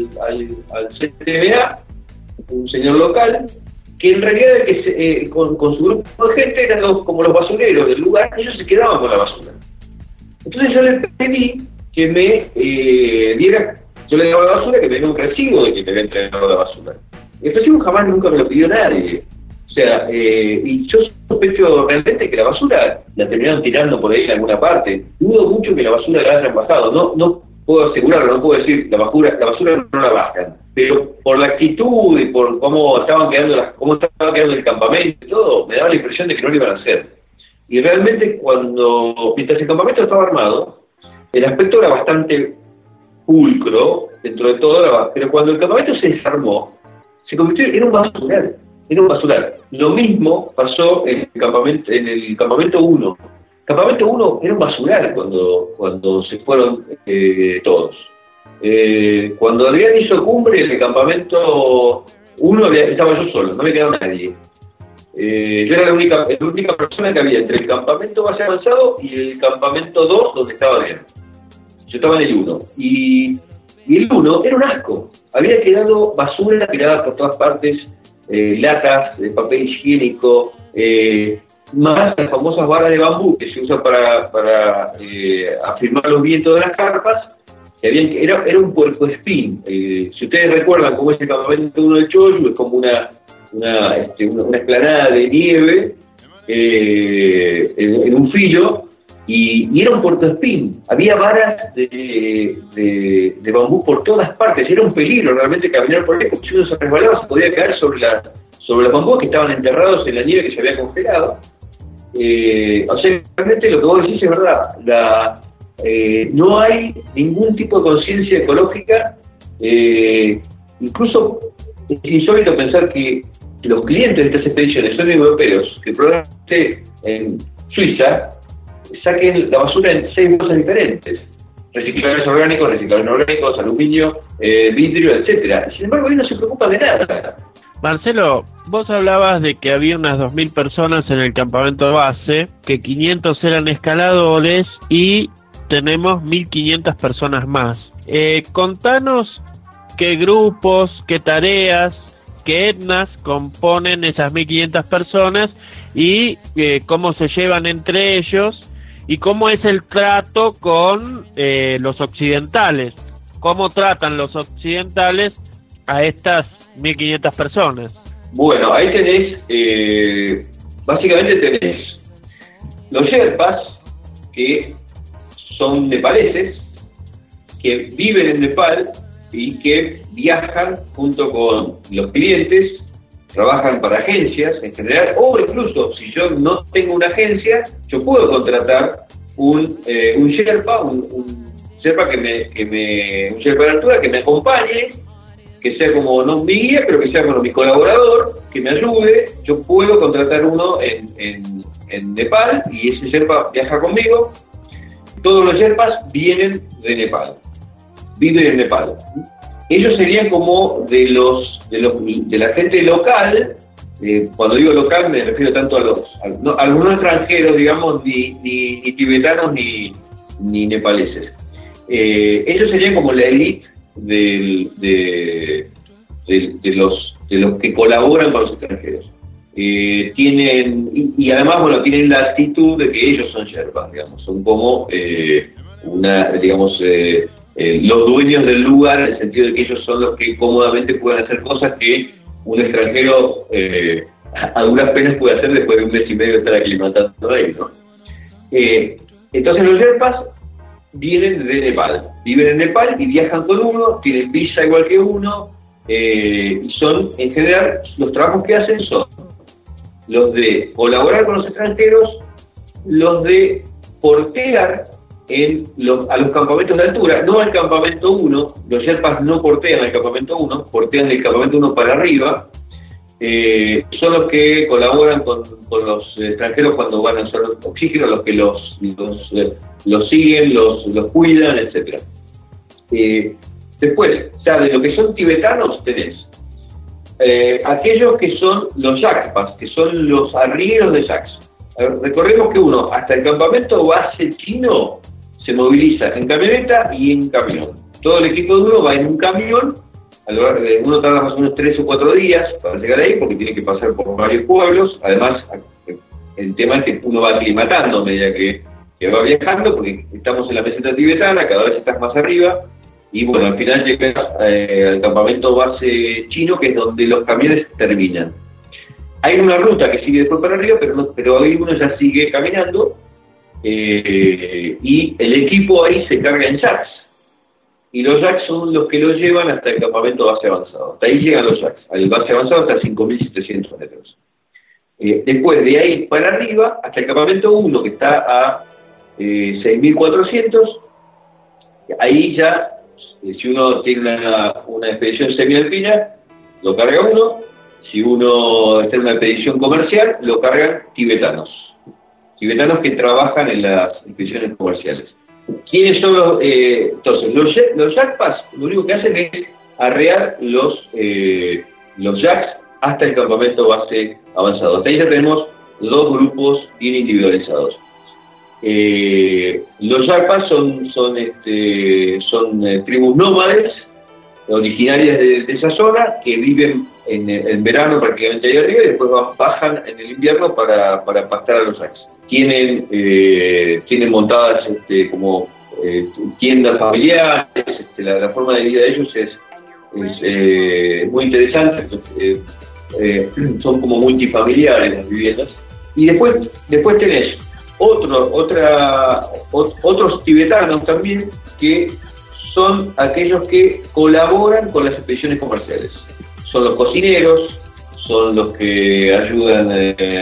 CTBA, un señor local, que en realidad con su grupo de gente eran como los basureros del lugar, ellos se quedaban con la basura. Entonces yo le pedí que me diera, yo le daba la basura, que me diera un recibo de que me había entregado la basura. El recibo jamás nunca me lo pidió nadie. O sea, y yo sospecho realmente que la basura la terminaron tirando por ahí en alguna parte. Dudo mucho que la basura la hayan bajado. No puedo asegurarlo, no puedo decir la basura no la bajan. Pero por la actitud y por cómo estaba quedando el campamento y todo, me daba la impresión de que no lo iban a hacer. Y realmente mientras el campamento estaba armado, el aspecto era bastante pulcro dentro de todo, pero cuando el campamento se desarmó, se convirtió en un basural. Era un basural. Lo mismo pasó en el campamento 1. El campamento 1 era un basural cuando se fueron todos. Cuando Adrián hizo cumbre, en el campamento 1 estaba yo solo, no me quedaba nadie. Yo era la única persona que había entre el campamento base avanzado y el campamento 2 donde estaba Adrián. Yo estaba en el 1. Y el 1 era un asco. Había quedado basura tirada por todas partes, latas de papel higiénico, más las famosas varas de bambú que se usan para afirmar los vientos de las carpas. Era un puercoespín. Si ustedes recuerdan cómo es el campamento 1 del Choyu, es como una explanada de nieve en un filo, y era un puercoespín. Había varas de bambú por todas partes. Era un peligro realmente caminar por ahí, porque si uno se resbalaba se podía caer sobre los bambús que estaban enterrados en la nieve que se había congelado. O sea, realmente lo que vos decís es verdad. No hay ningún tipo de conciencia ecológica. Incluso es insólito pensar que los clientes de estas expediciones son europeos, que probablemente en Suiza saquen la basura en 6 bolsas diferentes: recicladores orgánicos, aluminio, vidrio, etcétera. Sin embargo, ellos no se preocupan de nada. Marcelo, vos hablabas de que había unas 2.000 personas en el campamento base, que 500 eran escaladores y tenemos 1.500 personas más. Contanos qué grupos, qué tareas, qué etnas componen esas 1.500 personas y cómo se llevan entre ellos y cómo es el trato con los occidentales. ¿Cómo tratan los occidentales a estas 1.500 personas? Bueno, ahí tenés, básicamente tenés los Sherpas, que son nepaleses, que viven en Nepal y que viajan junto con los clientes, trabajan para agencias en general, o incluso si yo no tengo una agencia, yo puedo contratar un Sherpa, un Sherpa un Sherpa de altura que me acompañe, que sea como no mi guía, pero que sea como mi colaborador, que me ayude. Yo puedo contratar uno en Nepal y ese Sherpa viaja conmigo. Todos los Sherpas vienen de Nepal, viven en Nepal. Ellos serían como de la gente local. Cuando digo local me refiero tanto a los no extranjeros, digamos, ni tibetanos ni nepaleses. Ellos serían como la élite de los que colaboran con los extranjeros. Tienen y además, bueno, tienen la actitud de que ellos son Sherpas, digamos, son como los dueños del lugar, en el sentido de que ellos son los que cómodamente pueden hacer cosas que un extranjero a duras penas puede hacer después de un mes y medio de estar aclimatando ahí, ¿no? Entonces los Sherpas vienen de Nepal, viven en Nepal y viajan con uno, tienen visa igual que uno, y son, en general, los trabajos que hacen son los de colaborar con los extranjeros, los de portear a los campamentos de altura, no al campamento 1. Los Sherpas no portean al campamento 1, portean del campamento 1 para arriba. Son los que colaboran con los extranjeros cuando van a usar oxígeno, los que los siguen, los cuidan, etcétera. Después, ya de lo que son tibetanos tenés aquellos que son los Yakpas, que son los arrieros de yaks. Recordemos que uno, hasta el campamento base chino, se moviliza en camioneta y en camión. Todo el equipo de uno va en un camión. Uno tarda más o menos 3 o 4 días para llegar ahí, porque tiene que pasar por varios pueblos. Además, el tema es que uno va aclimatando a medida que va viajando, porque estamos en la meseta tibetana, cada vez estás más arriba, y bueno, al final llegas al campamento base chino, que es donde los camiones terminan. Hay una ruta que sigue después para arriba, pero ahí uno ya sigue caminando, y el equipo ahí se carga en yaks. Y los yaks son los que los llevan hasta el campamento base avanzado. Hasta ahí llegan los yaks. Al base avanzado hasta 5.700 metros. Después de ahí para arriba, hasta el campamento 1, que está a 6.400, ahí ya, si uno tiene una expedición semialpina, lo carga uno. Si uno está en una expedición comercial, lo cargan tibetanos. Tibetanos que trabajan en las expediciones comerciales. ¿Quiénes son entonces, los Jacpas lo único que hacen es arrear los Jacks hasta el campamento base avanzado. Hasta ahí ya tenemos dos grupos bien individualizados. Los Jacpas son tribus nómades originarias de esa zona que viven en verano prácticamente ahí arriba y después bajan en el invierno para pastar a los Jacks. Tienen montadas como tiendas familiares, la forma de vida de ellos es muy interesante, son como multifamiliares las viviendas. Y después tenés otros tibetanos también que son aquellos que colaboran con las expediciones comerciales. Son los cocineros, son los que ayudan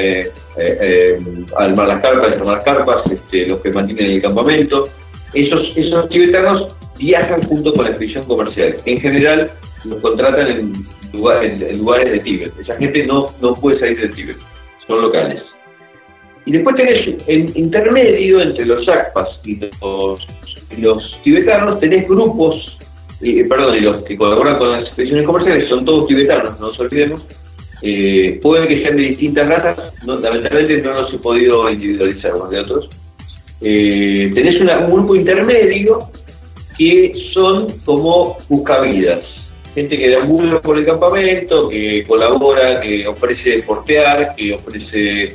a armar las carpas, los que mantienen el campamento. Esos tibetanos viajan junto con la expedición comercial. En general los contratan en lugares de Tíbet. Esa gente no puede salir de Tíbet, son locales. Y después tenés en intermedio entre los Jacpas y los tibetanos, tenés grupos, y los que colaboran con las expediciones comerciales son todos tibetanos, no nos olvidemos. Pueden que sean de distintas razas, lamentablemente no los he podido individualizar unos de otros. Tenés un grupo intermedio que son como buscavidas, gente que deambula por el campamento, que colabora, que ofrece portear, que ofrece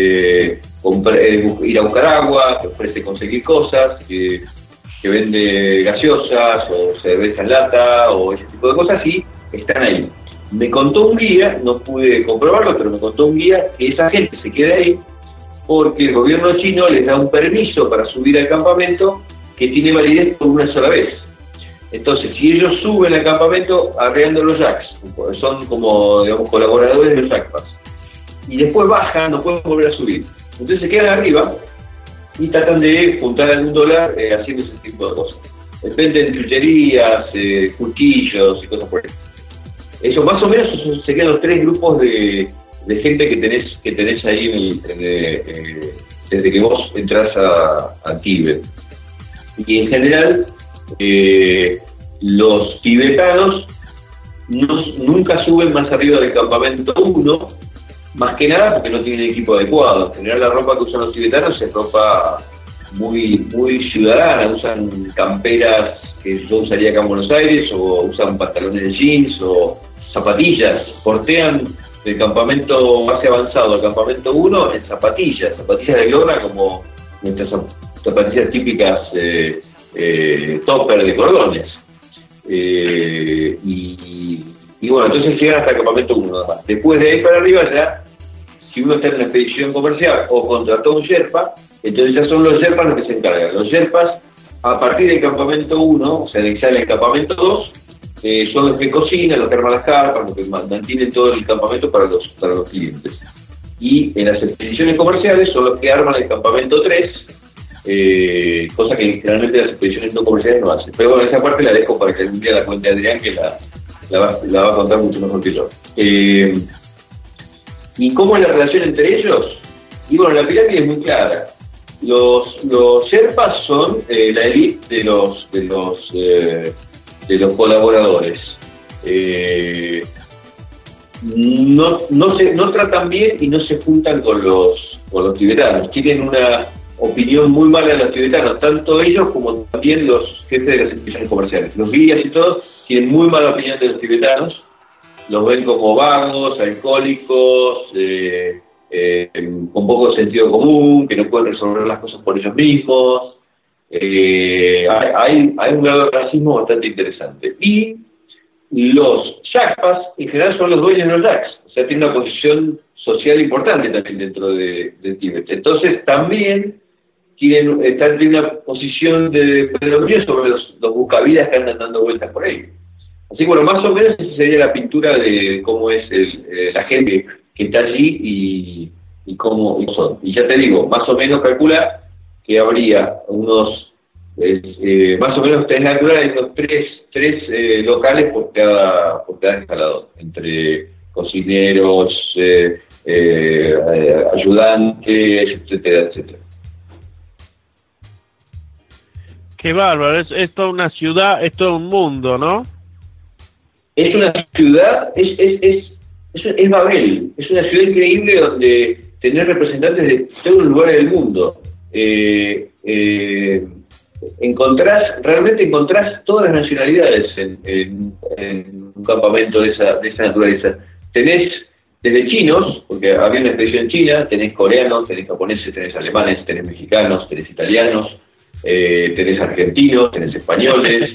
ir a buscar agua, que ofrece conseguir cosas, que vende gaseosas o cerveza en lata o ese tipo de cosas, y están ahí. Me contó un guía, no pude comprobarlo, pero me contó un guía que esa gente se queda ahí porque el gobierno chino les da un permiso para subir al campamento que tiene validez por una sola vez. Entonces, si ellos suben al campamento arreando los Jacks, son como, digamos, colaboradores de los Jacpas, y después bajan, no pueden volver a subir. Entonces se quedan arriba y tratan de juntar algún dólar haciendo ese tipo de cosas. Depende de chucherías, cuchillos y cosas por ahí. Eso más o menos se quedan los tres grupos de gente que tenés ahí desde que vos entras a Tíbet. Y en general los tibetanos nunca suben más arriba del campamento 1, más que nada porque no tienen equipo adecuado. En general la ropa que usan los tibetanos es ropa muy, muy ciudadana, usan camperas que yo usaría acá en Buenos Aires, o usan pantalones de jeans o zapatillas. Portean del campamento base avanzado al campamento 1 en zapatillas de lona, como nuestras zapatillas típicas topper de cordones. Y bueno, entonces llegan hasta el campamento 1 nada más. Después de ahí para arriba ya, si uno está en una expedición comercial o contrató un Sherpa, entonces ya son los Sherpas los que se encargan. Los Sherpas, a partir del campamento 1, o sea, de el campamento 2, son los que cocinan, los que arman las carpas, los que mantienen todo el campamento para los clientes. Y en las expediciones comerciales son los que arman el campamento 3, cosa que generalmente las expediciones no comerciales no hacen. Pero bueno, esa parte la dejo para que algún día la cuente Adrián, que la va a contar mucho mejor que yo. ¿Y cómo es la relación entre ellos? Y bueno, la pirámide es muy clara. Los Sherpas son la élite de los colaboradores. No tratan bien y no se juntan con los tibetanos. Tienen una opinión muy mala de los tibetanos, tanto ellos como también los jefes de las expediciones comerciales. Los guías y todos tienen muy mala opinión de los tibetanos. Los ven como vagos, alcohólicos, con poco sentido común, que no pueden resolver las cosas por ellos mismos. Hay un grado de racismo bastante interesante. Y los Jacpas en general son los dueños de los Jacks, o sea, tienen una posición social importante también dentro de Tíbet. Entonces también están en una posición de predominio sobre los buscavidas que andan dando vueltas por ahí. Así que bueno, más o menos esa sería la pintura de cómo es la gente que está allí y cómo son. Y ya te digo, más o menos calcula que habría unos, más o menos tenés que calcular unos tres locales por cada escalador, entre cocineros, ayudantes, etcétera, etcétera. Qué bárbaro, es toda una ciudad, es todo un mundo, ¿no? Es una ciudad, es Babel, es una ciudad increíble donde tener representantes de todos los lugares del mundo. Realmente encontrás todas las nacionalidades en un campamento de esa naturaleza. Tenés desde chinos, porque había una expedición en China, tenés coreanos, tenés japoneses, tenés alemanes, tenés mexicanos, tenés italianos, tenés argentinos, tenés españoles,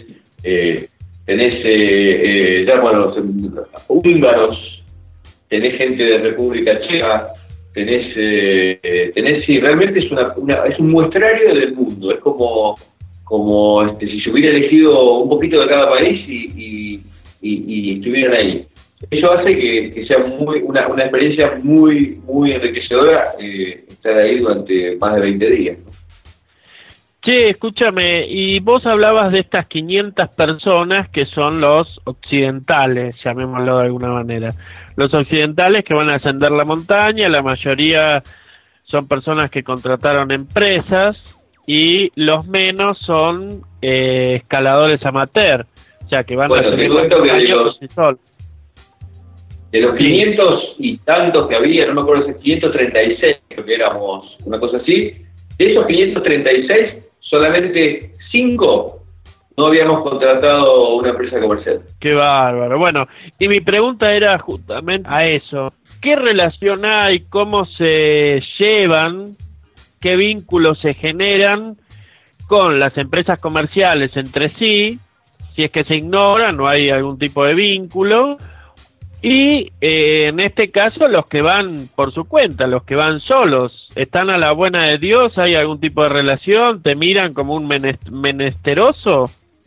tenés húngaros, tenés gente de República Checa, tenés sí, realmente es un muestrario del mundo, es como si se hubiera elegido un poquito de cada país y estuvieran ahí. Eso hace que sea una experiencia muy muy enriquecedora estar ahí durante más de 20 días, ¿no? Che, escúchame, y vos hablabas de estas 500 personas que son los occidentales, llamémoslo de alguna manera. Los occidentales que van a ascender la montaña, la mayoría son personas que contrataron empresas y los menos son escaladores amateur, o sea, que van a subir la montaña por sí solos. De los 500 y tantos que había, no me acuerdo si 536, creo que éramos, una cosa así, de esos 536, solamente 5 no habíamos contratado una empresa comercial. Qué bárbaro. Bueno, y mi pregunta era justamente a eso. ¿Qué relación hay? ¿Cómo se llevan? ¿Qué vínculos se generan con las empresas comerciales entre sí? Si es que se ignoran, no hay algún tipo de vínculo. Y en este caso los que van por su cuenta, los que van solos, ¿están a la buena de Dios? ¿Hay algún tipo de relación? ¿Te miran como un menesteroso?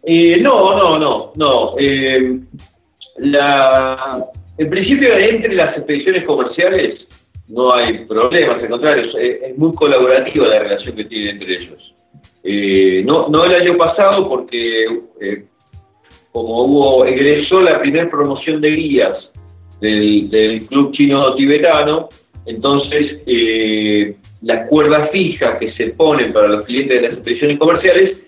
No. En principio, entre las expediciones comerciales no hay problemas, al contrario, es muy colaborativa la relación que tienen entre ellos. No el año pasado porque como egresó la primera promoción de guías del club chino tibetano, entonces las cuerdas fijas que se ponen para los clientes de las expediciones comerciales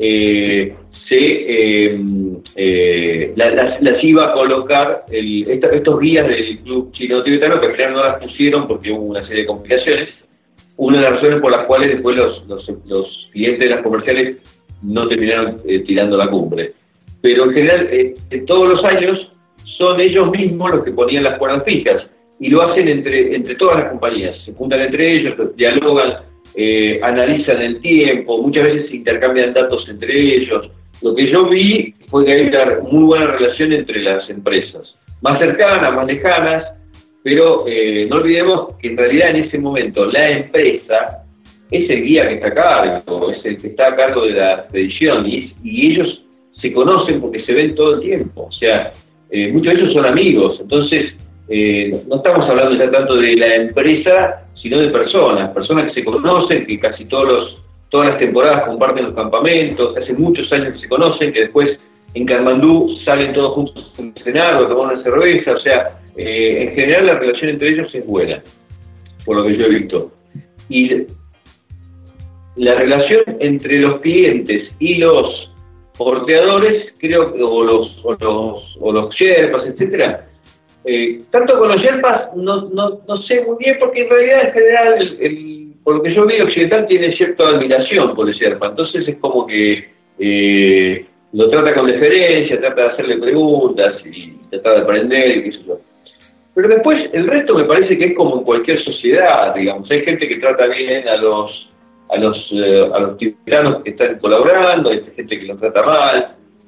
las iba a colocar estos guías del club chino tibetano, que al final no las pusieron porque hubo una serie de complicaciones. Una de las razones por las cuales después los clientes de las comerciales no terminaron tirando la cumbre. Pero en general, todos los años son ellos mismos los que ponían las cuerdas fijas y lo hacen entre todas las compañías. Se juntan entre ellos, dialogan, analizan el tiempo, muchas veces se intercambian datos entre ellos. Lo que yo vi fue que hay una muy buena relación entre las empresas, más cercanas, más lejanas, pero no olvidemos que en realidad en ese momento la empresa es el guía que está a cargo, es el que está a cargo de la expedición y ellos se conocen porque se ven todo el tiempo, o sea, muchos de ellos son amigos, entonces no estamos hablando ya tanto de la empresa, sino de personas que se conocen, que casi todas las temporadas comparten los campamentos, hace muchos años que se conocen, que después en Katmandú salen todos juntos a cenar o a tomar una cerveza, o sea, en general la relación entre ellos es buena, por lo que yo he visto. Y la relación entre los clientes y los porteadores, creo que o los sherpas, etcétera, tanto con los sherpas no sé muy bien, porque en realidad en general por lo que yo vi, occidental tiene cierta admiración por el sherpa, entonces es como que lo trata con deferencia, trata de hacerle preguntas y trata de aprender y qué sé yo. Pero después el resto me parece que es como en cualquier sociedad, digamos, hay gente que trata bien a los tibetanos que están colaborando, hay gente que los trata mal,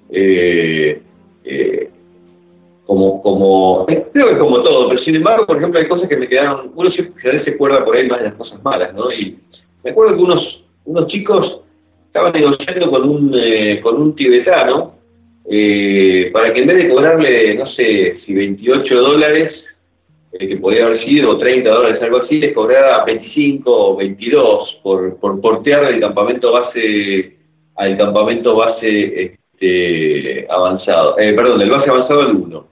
creo que es como todo, pero sin embargo, por ejemplo, hay cosas que me quedaron, uno siempre se acuerda por ahí más de las cosas malas, ¿no? Y me acuerdo que unos chicos estaban negociando con un tibetano para que en vez de cobrarle, no sé, si $28, que podría haber sido, o $30, algo así, les cobrara 25 o 22 por portear del campamento base al campamento base avanzado, del base avanzado al 1.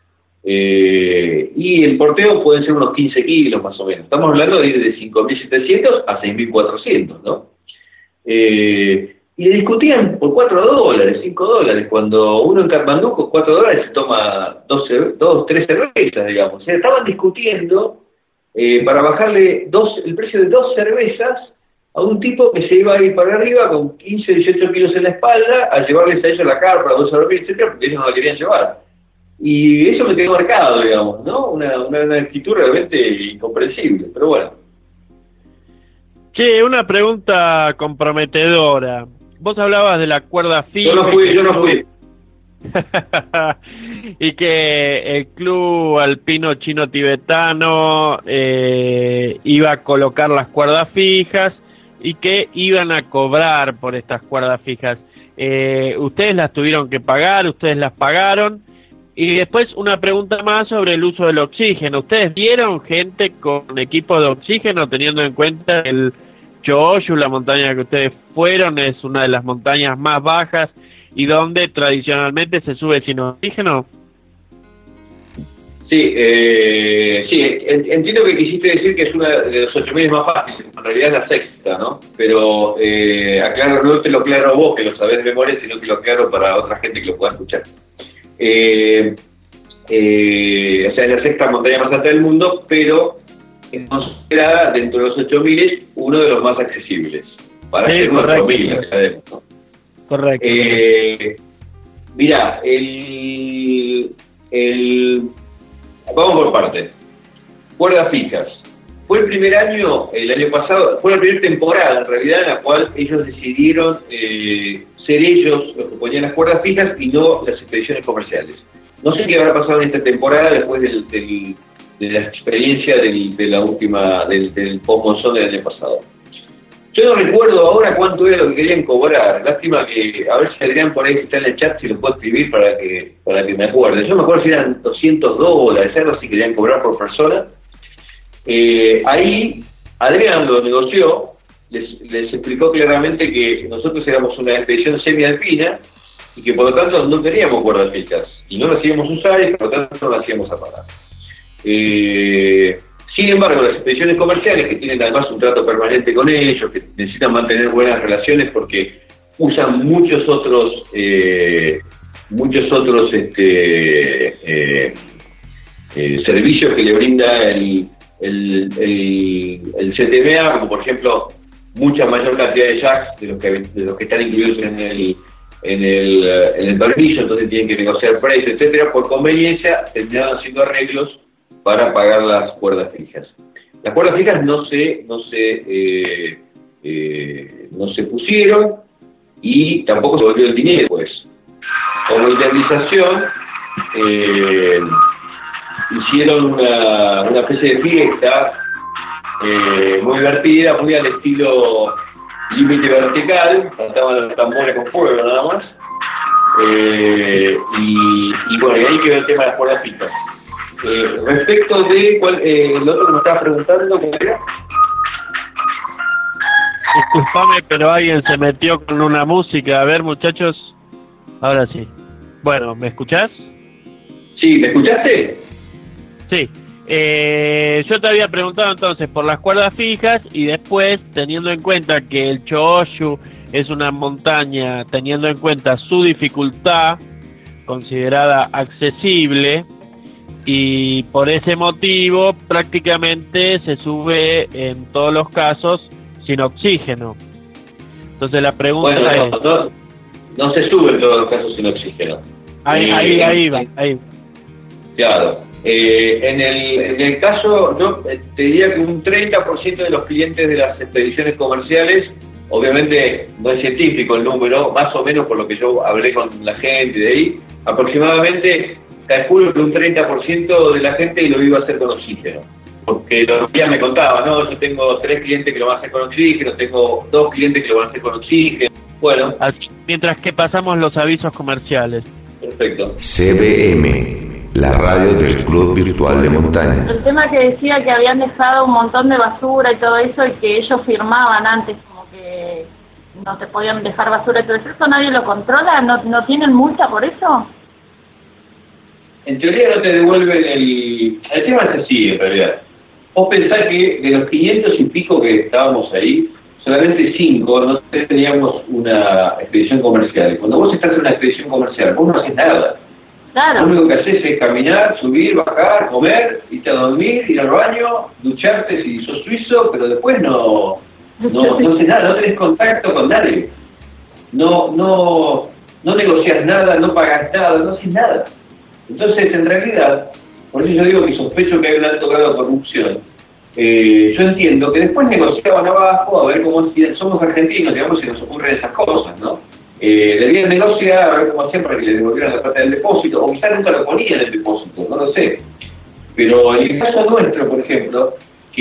Y el porteo pueden ser unos 15 kilos más o menos. Estamos hablando de ir de 5.700 a 6.400, ¿no? y le discutían por $4, $5, cuando uno en Katmandú con $4 se toma 3 cervezas, digamos. O sea, estaban discutiendo para bajarle el precio de 2 cervezas a un tipo que se iba a ir para arriba con 15, 18 kilos en la espalda, a llevarles a ellos la carpa, 2 dormir, etcétera, porque ellos no la querían llevar. Y eso me quedó marcado, digamos, ¿no? Una actitud realmente incomprensible, pero bueno. Che, una pregunta comprometedora. Vos hablabas de la cuerda fija. Yo no fui. Y que el club alpino chino tibetano iba a colocar las cuerdas fijas y que iban a cobrar por estas cuerdas fijas. Ustedes las tuvieron que pagar, ustedes las pagaron. Y después una pregunta más sobre el uso del oxígeno. ¿Ustedes vieron gente con equipo de oxígeno, teniendo en cuenta que el Cho'oshu, la montaña que ustedes fueron, es una de las montañas más bajas y donde tradicionalmente se sube sin oxígeno? Sí, entiendo que quisiste decir que es una de los 8.000 más fáciles, en realidad es la sexta, ¿no? Pero aclaro, no te lo aclaro vos, que lo sabés de memoria, sino que lo aclaro para otra gente que lo pueda escuchar. O sea, es la sexta montaña más alta del mundo, pero es considerada dentro de los 8.000 uno de los más accesibles. Para ser unos 8.000, ¿no? Correcto. Mirá, vamos por partes. Cuerdas fijas. Fue el primer año, el año pasado, fue la primera temporada en realidad en la cual ellos decidieron ser ellos los que ponían las cuerdas fijas y no las expediciones comerciales. No sé qué habrá pasado en esta temporada después de la experiencia del post-monzón del año pasado. Yo no recuerdo ahora cuánto era lo que querían cobrar. Lástima que, a ver si Adrián por ahí está en el chat, si lo puedo escribir para que me acuerde. Yo me acuerdo si eran $200, algo así querían cobrar por persona. Ahí Adrián lo negoció, les explicó claramente que nosotros éramos una expedición semialpina y que por lo tanto no teníamos cuerdas fijas y no las íbamos a usar y por lo tanto no las íbamos a pagar. Sin embargo, las expediciones comerciales, que tienen además un trato permanente con ellos, que necesitan mantener buenas relaciones porque usan muchos otros servicios que le brinda el CTMA, como por ejemplo mucha mayor cantidad de jacks de los que están incluidos en el permiso, entonces tienen que negociar precios, etcétera. Por conveniencia terminaron haciendo arreglos para pagar las cuerdas fijas. Las cuerdas fijas no se pusieron y tampoco se volvió el dinero, pues. Como indemnización hicieron una especie de fiesta muy divertida, muy al estilo límite vertical, cantaban los tambores con fuego nada más, y bueno, y ahí quedó el tema de las cuerdas fijas. Respecto de el otro que me estaba preguntando, ¿cómo era? Disculpame, pero alguien se metió con una música. A ver, muchachos, ahora sí. Bueno, ¿me escuchás? Sí, ¿me escuchaste? Sí. Yo te había preguntado entonces por las cuerdas fijas y después, teniendo en cuenta que el Cho'oshu es una montaña, teniendo en cuenta su dificultad, considerada accesible, y por ese motivo prácticamente se sube en todos los casos sin oxígeno. Entonces la pregunta es... No se sube en todos los casos sin oxígeno. Ahí va. Claro. En el caso, yo te diría que un 30% de los clientes de las expediciones comerciales, obviamente no es científico el número, más o menos por lo que yo hablé con la gente de ahí, aproximadamente calculo que un 30% de la gente lo iba a hacer con oxígeno. Porque los días me contaban, ¿no? Yo tengo 3 clientes que lo van a hacer con oxígeno, tengo 2 clientes que lo van a hacer con oxígeno. Bueno. Mientras que pasamos los avisos comerciales. Perfecto. CBM, la radio del Club Virtual de Montaña. El tema que decía que habían dejado un montón de basura y todo eso y que ellos firmaban antes como que no te podían dejar basura y todo eso, ¿nadie lo controla? ¿No tienen multa por eso? En teoría no te devuelven el tema es así, en realidad. Vos pensás que de los 500 y pico que estábamos ahí, o solamente 5 no teníamos una expedición comercial. Cuando vos estás en una expedición comercial, vos no haces nada. Claro. Lo único que haces es caminar, subir, bajar, comer, irte a dormir, ir al baño, ducharte si sos suizo, pero después no haces nada, no tenés contacto con nadie. No negocias nada, no pagas nada, no haces nada. Entonces, en realidad, por eso yo digo que sospecho que hay un alto grado de corrupción. Yo entiendo que después negociaban abajo a ver cómo somos argentinos, digamos, si nos ocurren esas cosas, ¿no? Debían negociar a ver cómo hacían para que le devolvieran la plata del depósito, o quizás nunca lo ponían en el depósito, no lo sé. Pero en el caso nuestro, por ejemplo,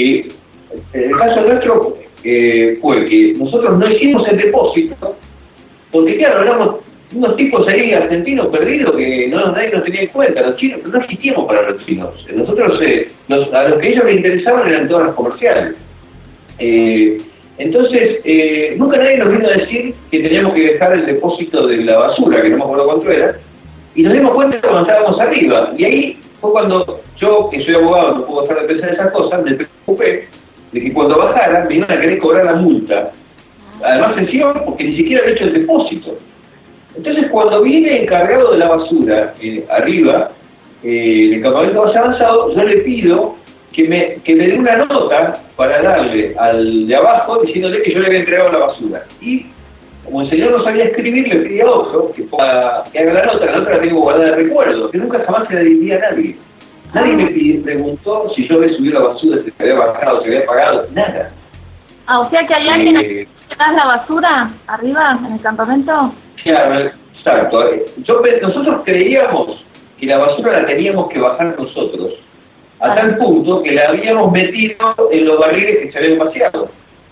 fue que nosotros no hicimos el depósito, porque claro, éramos unos tipos ahí argentinos perdidos que nadie nos tenía en cuenta. Los chinos no existíamos para los chinos. Nosotros, a los que ellos les interesaban eran todas las comerciales. Entonces, nunca nadie nos vino a decir que teníamos que dejar el depósito de la basura, que no me acuerdo cuánto era, y nos dimos cuenta cuando estábamos arriba. Y ahí fue cuando yo, que soy abogado, no puedo dejar de pensar esas cosas, me preocupé de que cuando bajaran me iban a querer cobrar la multa. Además, sencillo, porque ni siquiera había hecho el depósito. Entonces, cuando viene encargado de la basura arriba, en el campamento más avanzado, yo le pido que me dé una nota para darle al de abajo diciéndole que yo le había entregado la basura. Y como el señor no sabía escribir, le pedí a otro que haga la nota la tengo guardada de recuerdo, que nunca jamás se la diría a nadie. Nadie me preguntó si yo había subido la basura, si se había bajado, si había pagado, nada. O sea que hay alguien que das la basura arriba en el campamento. Claro, exacto. Nosotros creíamos que la basura la teníamos que bajar nosotros, a tal punto que la habíamos metido en los barriles que se habían vaciado.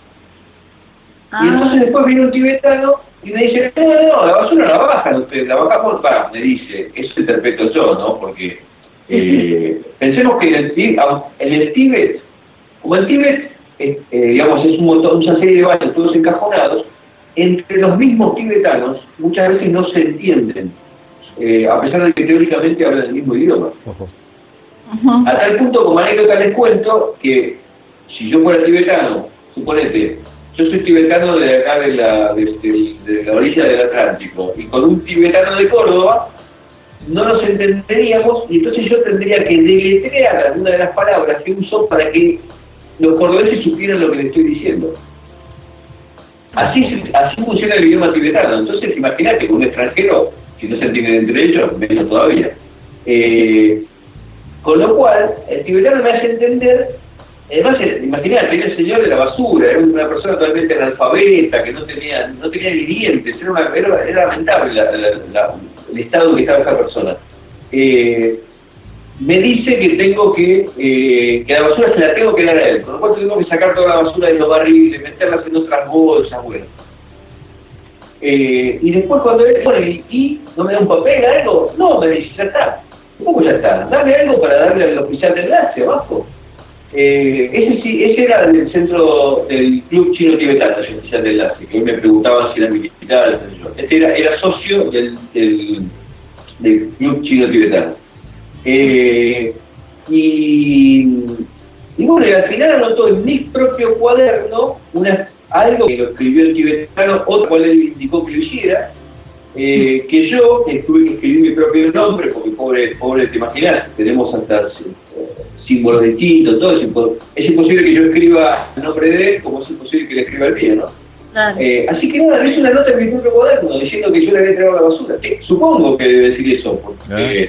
Y entonces después viene un tibetano y me dice, no, la basura la bajan ustedes, la bajamos, me dice, eso interpreto yo, ¿no? Porque pensemos que en el Tíbet, como el Tíbet, digamos, es una serie de baños todos encajonados, entre los mismos tibetanos muchas veces no se entienden, a pesar de que teóricamente hablan el mismo idioma. A tal punto, como anécdota les cuento, que si yo fuera tibetano, suponete, yo soy tibetano de acá de la orilla del Atlántico, y con un tibetano de Córdoba, no nos entenderíamos, y entonces yo tendría que deletrear alguna de las palabras que uso para que los cordobeses supieran lo que les estoy diciendo. Así funciona el idioma tibetano. Entonces, imagínate, con un extranjero, si no se entiende entre ellos, menos todavía. Con lo cual, el tibetano me hace entender. Además, imagínate, era el señor de la basura, era una persona totalmente analfabeta, que no tenía ni dientes, era lamentable el estado que estaba esa persona. Me dice que tengo que la basura se la tengo que dar a él, con lo cual tengo que sacar toda la basura de los barriles, meterlas en otras bolsas, bueno. Y después cuando él, bueno, ¿y no me da un papel, algo? No, me dice, ya está. ¿Cómo ya está? Dame algo para darle al oficial de enlace abajo. Ese era del centro del Club Chino Tibetano, el oficial de enlace, que hoy me preguntaban si era militar, este era socio del Club Chino Tibetano. Y bueno, y al final anotó en mi propio cuaderno algo que lo escribió el tibetano, otro cual él indicó que lo hiciera, que yo tuve que escribir mi propio nombre, porque pobre, te imaginas, tenemos hasta símbolos distintos, todo es imposible que yo escriba el nombre de él como es imposible que le escriba el mío, ¿no? Claro. Así que nada, le hice una nota en mi propio cuaderno diciendo que yo le había entregado la basura. Supongo que debe decir eso, porque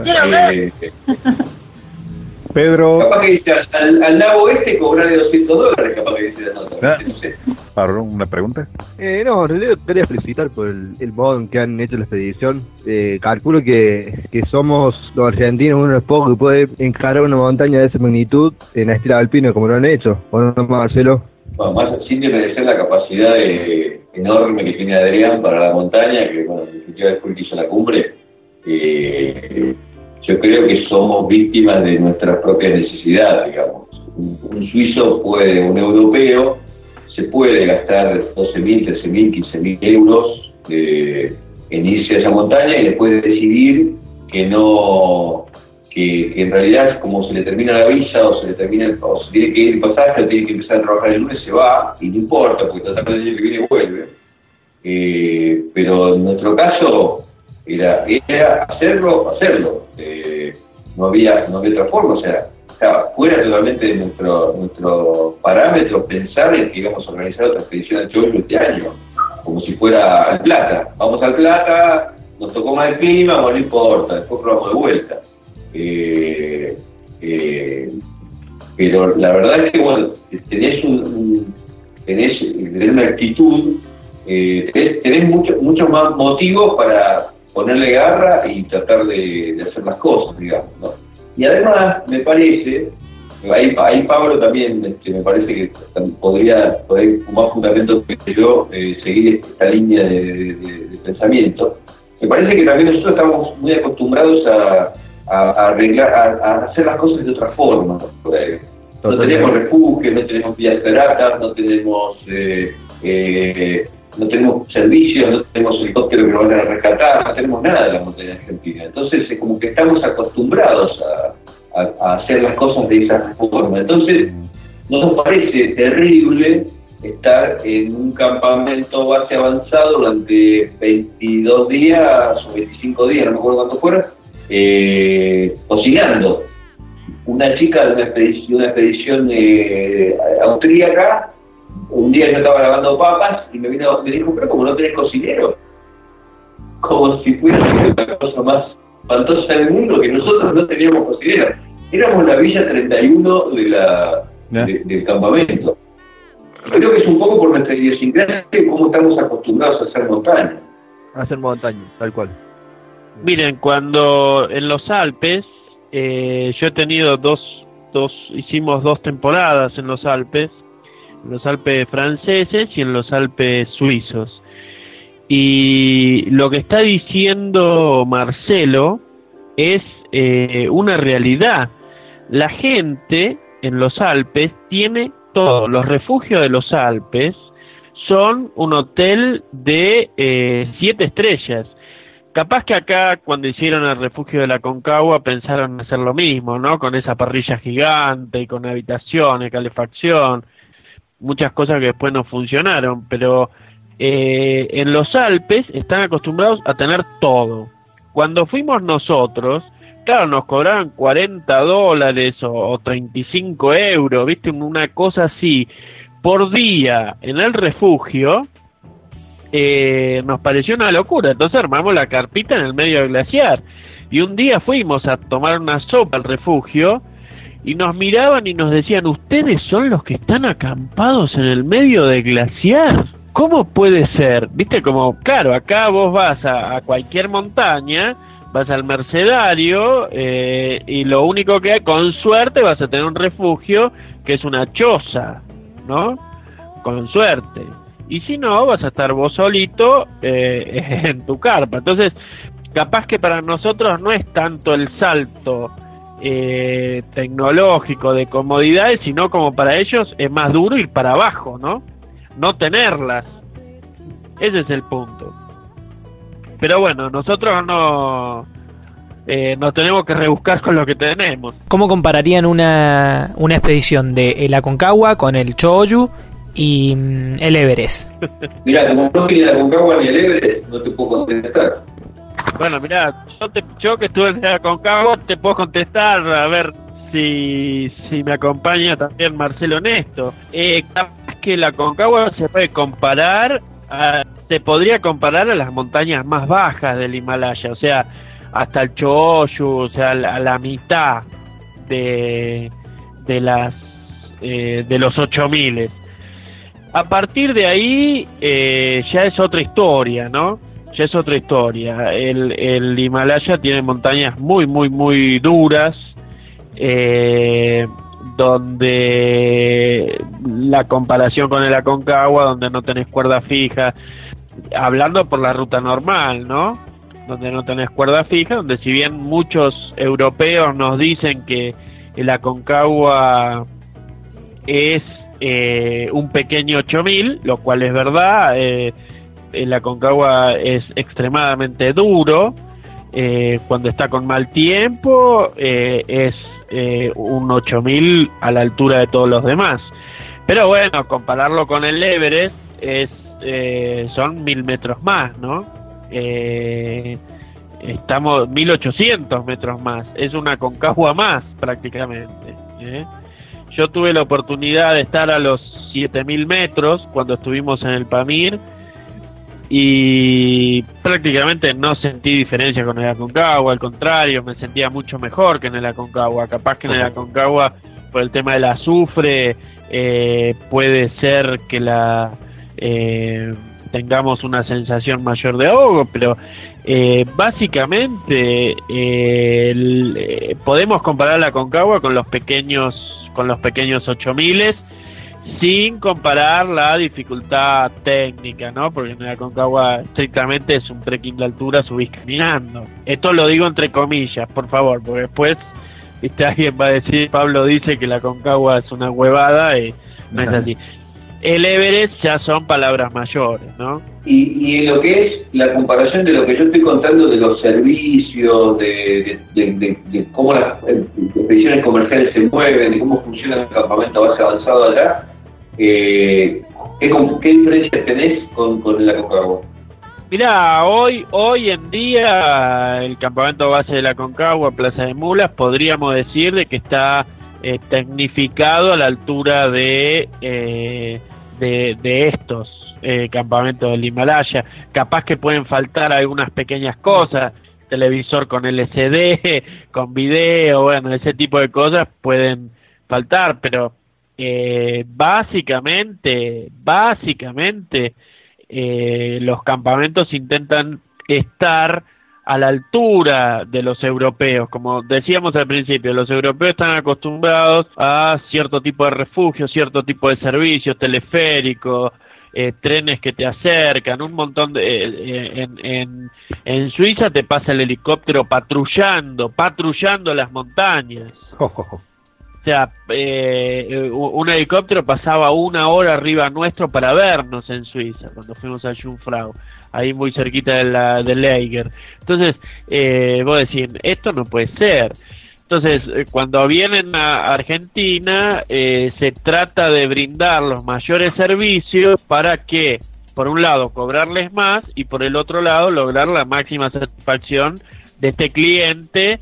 Pedro. Capaz que dice al nabo cobrarle $200, capaz que dice la nota. No sé. ¿Una pregunta? No, en realidad quería felicitar por el modo en que han hecho la expedición. Calculo que somos los argentinos uno de los pocos que puede encarar una montaña de esa magnitud en la estira alpina como lo han hecho, ¿o no, Marcelo? Bueno, más sin desmerecer la capacidad enorme que tiene Adrián para la montaña, que bueno, después que hizo la cumbre, yo creo que somos víctimas de nuestras propias necesidades, digamos. Un suizo un europeo, se puede gastar 12.000, 13.000, 15.000 euros en irse a esa montaña y después decidir que no que en realidad como se le termina la visa o se tiene que ir el pasaje o tiene que empezar a trabajar el lunes, se va y no importa, porque total el año que viene vuelve. Pero en nuestro caso era hacerlo. No había otra forma, o sea, estaba fuera totalmente de nuestro parámetro pensar en que íbamos a organizar otra expedición al Choyu este año, como si fuera al Plata. Vamos al Plata, nos tocó mal el clima, bueno, no importa, después probamos de vuelta. Pero la verdad es que, bueno, tenés una actitud, tenés muchos más motivos para podnerle garra y tratar de hacer las cosas, digamos, ¿no? Y además, me parece, ahí Pablo también me parece que podría con más fundamento que yo seguir esta línea de pensamiento. Me parece que también nosotros estamos muy acostumbrados a hacer las cosas de otra forma. No tenemos refugio, no tenemos vías ferratas, no tenemos servicios, no tenemos helicópteros que nos van a rescatar, no tenemos nada de la montaña argentina. Entonces, como que estamos acostumbrados a hacer las cosas de esa forma. Entonces, nos parece terrible estar en un campamento base avanzado durante 22 días o 25 días, no me acuerdo cuánto fuera, cocinando. Una chica de una expedición austríaca, un día yo estaba lavando papas y me dijo, pero como no tenés cocinero, como si fuera la cosa más espantosa del mundo, que nosotros no teníamos cocinero. Éramos la Villa 31 del campamento. Creo que es un poco por nuestra idiosincrasia y cómo estamos acostumbrados a hacer montaña. Tal cual. Miren, cuando en los Alpes, yo he tenido hicimos 2 temporadas en los Alpes franceses y en los Alpes suizos. Y lo que está diciendo Marcelo es una realidad. La gente en los Alpes tiene todo. Los refugios de los Alpes son un hotel de 7 estrellas. Capaz que acá, cuando hicieron el refugio de la Concagua, pensaron hacer lo mismo, ¿no? Con esa parrilla gigante y con habitaciones, calefacción, muchas cosas que después no funcionaron, pero en los Alpes están acostumbrados a tener todo. Cuando fuimos nosotros, claro, nos cobraban $40 o 35 euros, ¿viste? Una cosa así, por día en el refugio. Nos pareció una locura. Entonces armamos la carpita en el medio del glaciar y un día fuimos a tomar una sopa al refugio y nos miraban y nos decían, ¿ustedes son los que están acampados en el medio del glaciar? ¿Cómo puede ser? Viste, como, claro, acá vos vas a cualquier montaña, vas al Mercedario y lo único que hay, con suerte, vas a tener un refugio que es una choza, ¿no? Con suerte. Y si no, vas a estar vos solito en tu carpa. Entonces, capaz que para nosotros no es tanto el salto tecnológico de comodidades, sino como para ellos es más duro ir para abajo, ¿no? No tenerlas. Ese es el punto. Pero bueno, nosotros no nos tenemos que rebuscar con lo que tenemos. ¿Cómo compararían una expedición de el Aconcagua con el Choyu y el Everest? Mira, como no fui a la Concagua ni el Everest, no te puedo contestar. Bueno, mira, yo que estuve en la Aconcagua te puedo contestar, a ver si me acompaña también Marcelo en esto. Capaz que la Aconcagua se puede comparar, se podría comparar a las montañas más bajas del Himalaya, o sea, hasta el Choyu, o sea, a la mitad de los 8000. A partir de ahí ya es otra historia, ¿no? Ya es otra historia. El Himalaya tiene montañas muy, muy, muy duras, donde la comparación con el Aconcagua, donde no tenés cuerda fija, hablando por la ruta normal, ¿no? Donde no tenés cuerda fija, donde si bien muchos europeos nos dicen que el Aconcagua es un pequeño 8000, lo cual es verdad, el Aconcagua es extremadamente duro, cuando está con mal tiempo es un 8000 a la altura de todos los demás. Pero bueno, compararlo con el Everest son 1000 metros más, ¿no? Estamos 1800 metros más, es una Aconcagua más prácticamente, ¿eh? Yo tuve la oportunidad de estar a los 7000 metros cuando estuvimos en el Pamir y prácticamente no sentí diferencia con el Aconcagua, al contrario, me sentía mucho mejor que en el Aconcagua. Capaz que en el Aconcagua, por el tema del azufre, puede ser que tengamos una sensación mayor de ahogo, pero básicamente podemos comparar la Aconcagua con los pequeños 8000 sin comparar la dificultad técnica, ¿no? Porque en la Aconcagua estrictamente es un trekking de altura, subís caminando. Esto lo digo entre comillas, por favor, porque después alguien va a decir, Pablo dice que la Aconcagua es una huevada y no es así. El Everest ya son palabras mayores, ¿no? Y en lo que es la comparación de lo que yo estoy contando de los servicios, de cómo las expediciones comerciales se mueven, de cómo funciona el campamento base avanzado allá, ¿qué diferencias tenés con el Aconcagua? Mirá, hoy en día el campamento base de la Aconcagua, Plaza de Mulas, podríamos decir de que está tecnificado a la altura de estos campamentos del Himalaya. Capaz que pueden faltar algunas pequeñas cosas, televisor con LCD, con video, bueno, ese tipo de cosas pueden faltar, pero básicamente los campamentos intentan estar a la altura de los europeos. Como decíamos al principio, los europeos están acostumbrados a cierto tipo de refugio, cierto tipo de servicios, teleféricos, trenes que te acercan, un montón de... en Suiza te pasa el helicóptero patrullando las montañas. O sea, un helicóptero pasaba 1 hora arriba nuestro para vernos en Suiza, cuando fuimos a Jungfrau, ahí muy cerquita del Eiger. Entonces, vos decís, esto no puede ser. Entonces, cuando vienen a Argentina, se trata de brindar los mayores servicios para que, por un lado, cobrarles más y por el otro lado, lograr la máxima satisfacción de este cliente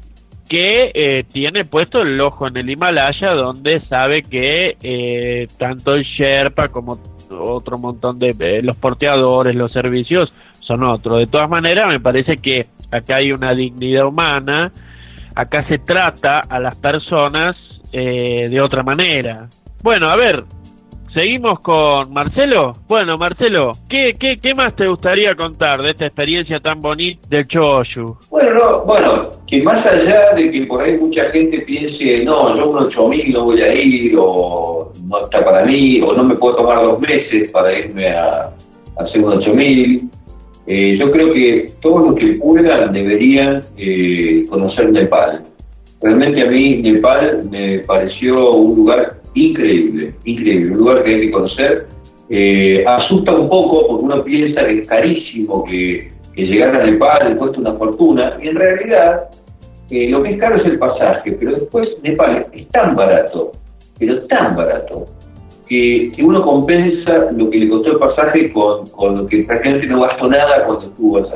que tiene puesto el ojo en el Himalaya, donde sabe que tanto el Sherpa como otro montón de los porteadores, los servicios son otros. De todas maneras, me parece que acá hay una dignidad humana, acá se trata a las personas de otra manera. Bueno, a ver, ¿seguimos con Marcelo? Bueno, Marcelo, ¿qué más te gustaría contar de esta experiencia tan bonita del Choyu? Bueno, que más allá de que por ahí mucha gente piense, no, yo un 8000 no voy a ir, o no está para mí, o no me puedo tomar 2 meses para irme a hacer un 8000, yo creo que todos los que puedan deberían conocer Nepal. Realmente a mí Nepal me pareció un lugar increíble, un lugar que hay que conocer. Asusta un poco porque uno piensa que es carísimo, que llegar a Nepal cuesta una fortuna, y en realidad lo que es caro es el pasaje, pero después Nepal es tan barato, pero tan barato, que uno compensa lo que le costó el pasaje con lo que prácticamente no gastó nada cuando estuvo allá.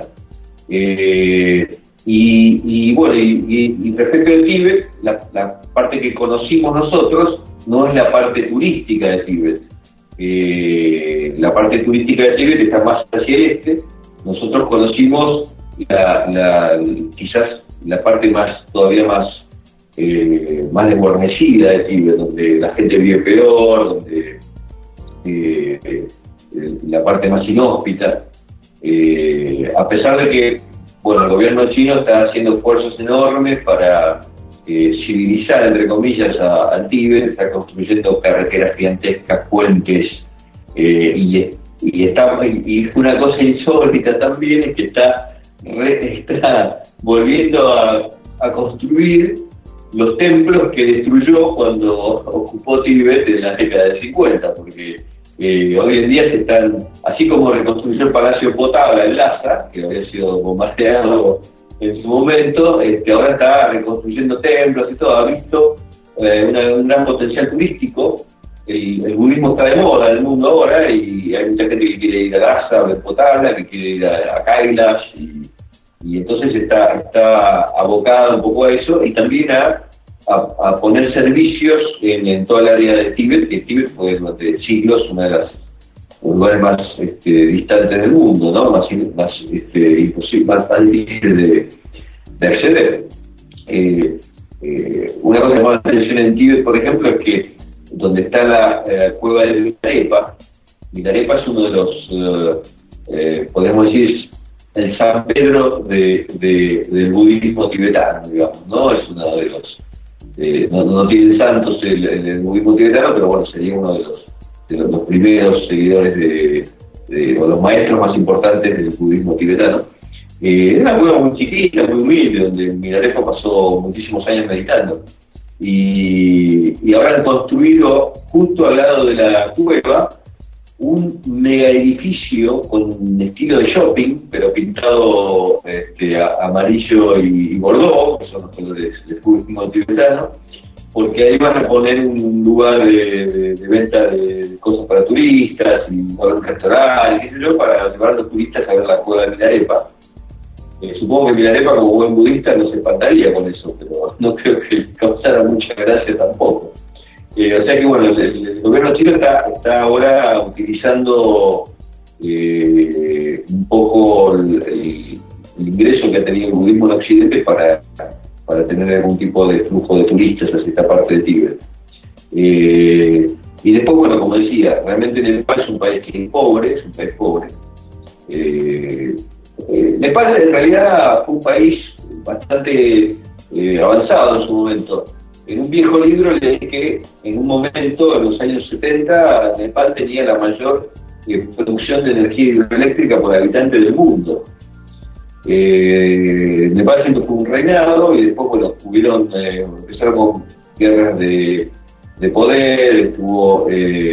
Y respecto al Tíbet, la parte que conocimos nosotros no es la parte turística de Tíbet. La parte turística de Tíbet está más hacia el este. Nosotros conocimos quizás la parte todavía más desguarnecida de Tíbet, donde la gente vive peor, donde la parte más inhóspita. A pesar de que el gobierno chino está haciendo esfuerzos enormes para civilizar, entre comillas, al Tíbet, está construyendo carreteras gigantescas, puentes, y una cosa insólita también es que está volviendo a construir los templos que destruyó cuando ocupó Tíbet en la década del 50, porque hoy en día se están, así como reconstruyó el Palacio Potala en Lhasa, que había sido bombardeado en su momento, ahora está reconstruyendo templos y todo, ha visto un gran potencial turístico. El budismo está de moda en el mundo ahora y hay mucha gente que quiere ir a Lhasa, a Potala, que quiere ir a Kailash y entonces está abocada un poco a eso y también a poner servicios en toda el área de Tíbet, que Tíbet fue durante siglos uno de los lugares más distantes del mundo, ¿no? Más imposible, más difícil de acceder. Una cosa que llama la atención en Tíbet, por ejemplo, es que donde está la cueva de Milarepa es uno de los, podemos decir, el San Pedro del budismo tibetano, digamos, ¿no? Es uno de los, no tiene santos el budismo tibetano, pero bueno, sería uno de los primeros seguidores o los maestros más importantes del budismo tibetano. Es una cueva muy chiquita, muy humilde, donde Milarepa pasó muchísimos años meditando. Y ahora han construido justo al lado de la cueva un mega edificio con estilo de shopping, pero pintado amarillo y bordó, que son los colores del budismo tibetano, porque ahí van a poner un lugar de venta de cosas para turistas y un restaurante, qué sé yo, para llevar a los turistas a ver la cueva de Milarepa. Supongo que Milarepa, como buen budista, no se espantaría con eso, pero no creo que causara mucha gracia tampoco. O sea que bueno, el gobierno chino está ahora utilizando un poco el ingreso que ha tenido el budismo en Occidente para tener algún tipo de flujo de turistas hacia esta parte de Tíbet. Y después, bueno, como decía, realmente Nepal es un país que es pobre, Nepal en realidad fue un país bastante avanzado en su momento. En un viejo libro leí que en un momento, en los años 70, Nepal tenía la mayor producción de energía hidroeléctrica por habitante del mundo. Nepal siempre fue un reinado y después, bueno, empezaron con guerras de poder, estuvo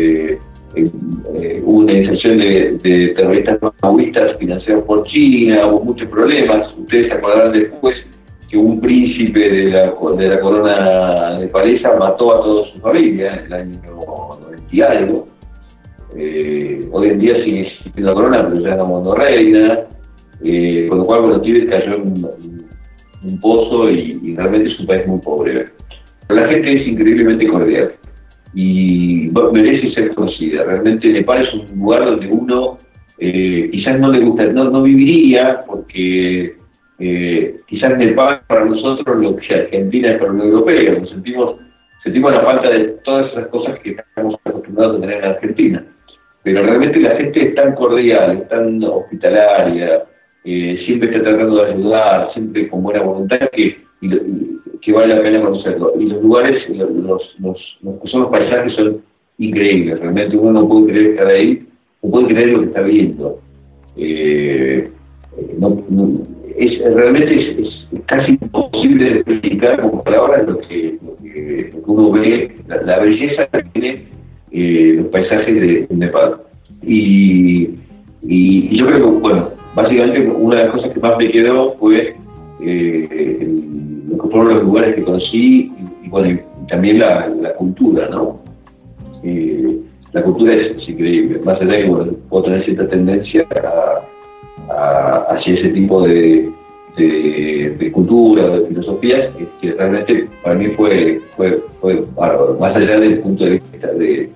una iniciación de terroristas maoístas financiados por China, hubo muchos problemas. Ustedes se acordarán después que un príncipe de la corona nepalesa mató a toda su familia en el año 90 y algo. Hoy en día sigue existiendo la corona, pero ya no reina, con lo cual, bueno, Tíbet cayó en un pozo y realmente es un país muy pobre. Pero la gente es increíblemente cordial y merece ser conocida. Realmente Nepal es un lugar donde uno quizás no le gusta, no viviría, porque quizás Nepal para nosotros lo que Argentina es para la Unión Europea. Nos sentimos la falta de todas esas cosas que estamos acostumbrados a tener en Argentina. Pero realmente la gente es tan cordial, es tan hospitalaria, siempre está tratando de ayudar, siempre con buena voluntad, que vale la pena conocerlo. Y los lugares, que son los paisajes, son increíbles. Realmente uno no puede creer estar ahí, no puede creer lo que está viendo. Realmente es casi imposible de explicar con palabras lo que uno ve, la belleza que tiene los paisajes de Nepal. Y yo creo que, bueno, básicamente una de las cosas que más me quedó fue lo que fueron los lugares que conocí y bueno, y también la cultura, ¿no? La cultura es increíble, más allá de que bueno, puedo tener cierta tendencia hacia ese tipo de cultura, de filosofías, que realmente para mí fue bárbaro, más allá del punto de vista de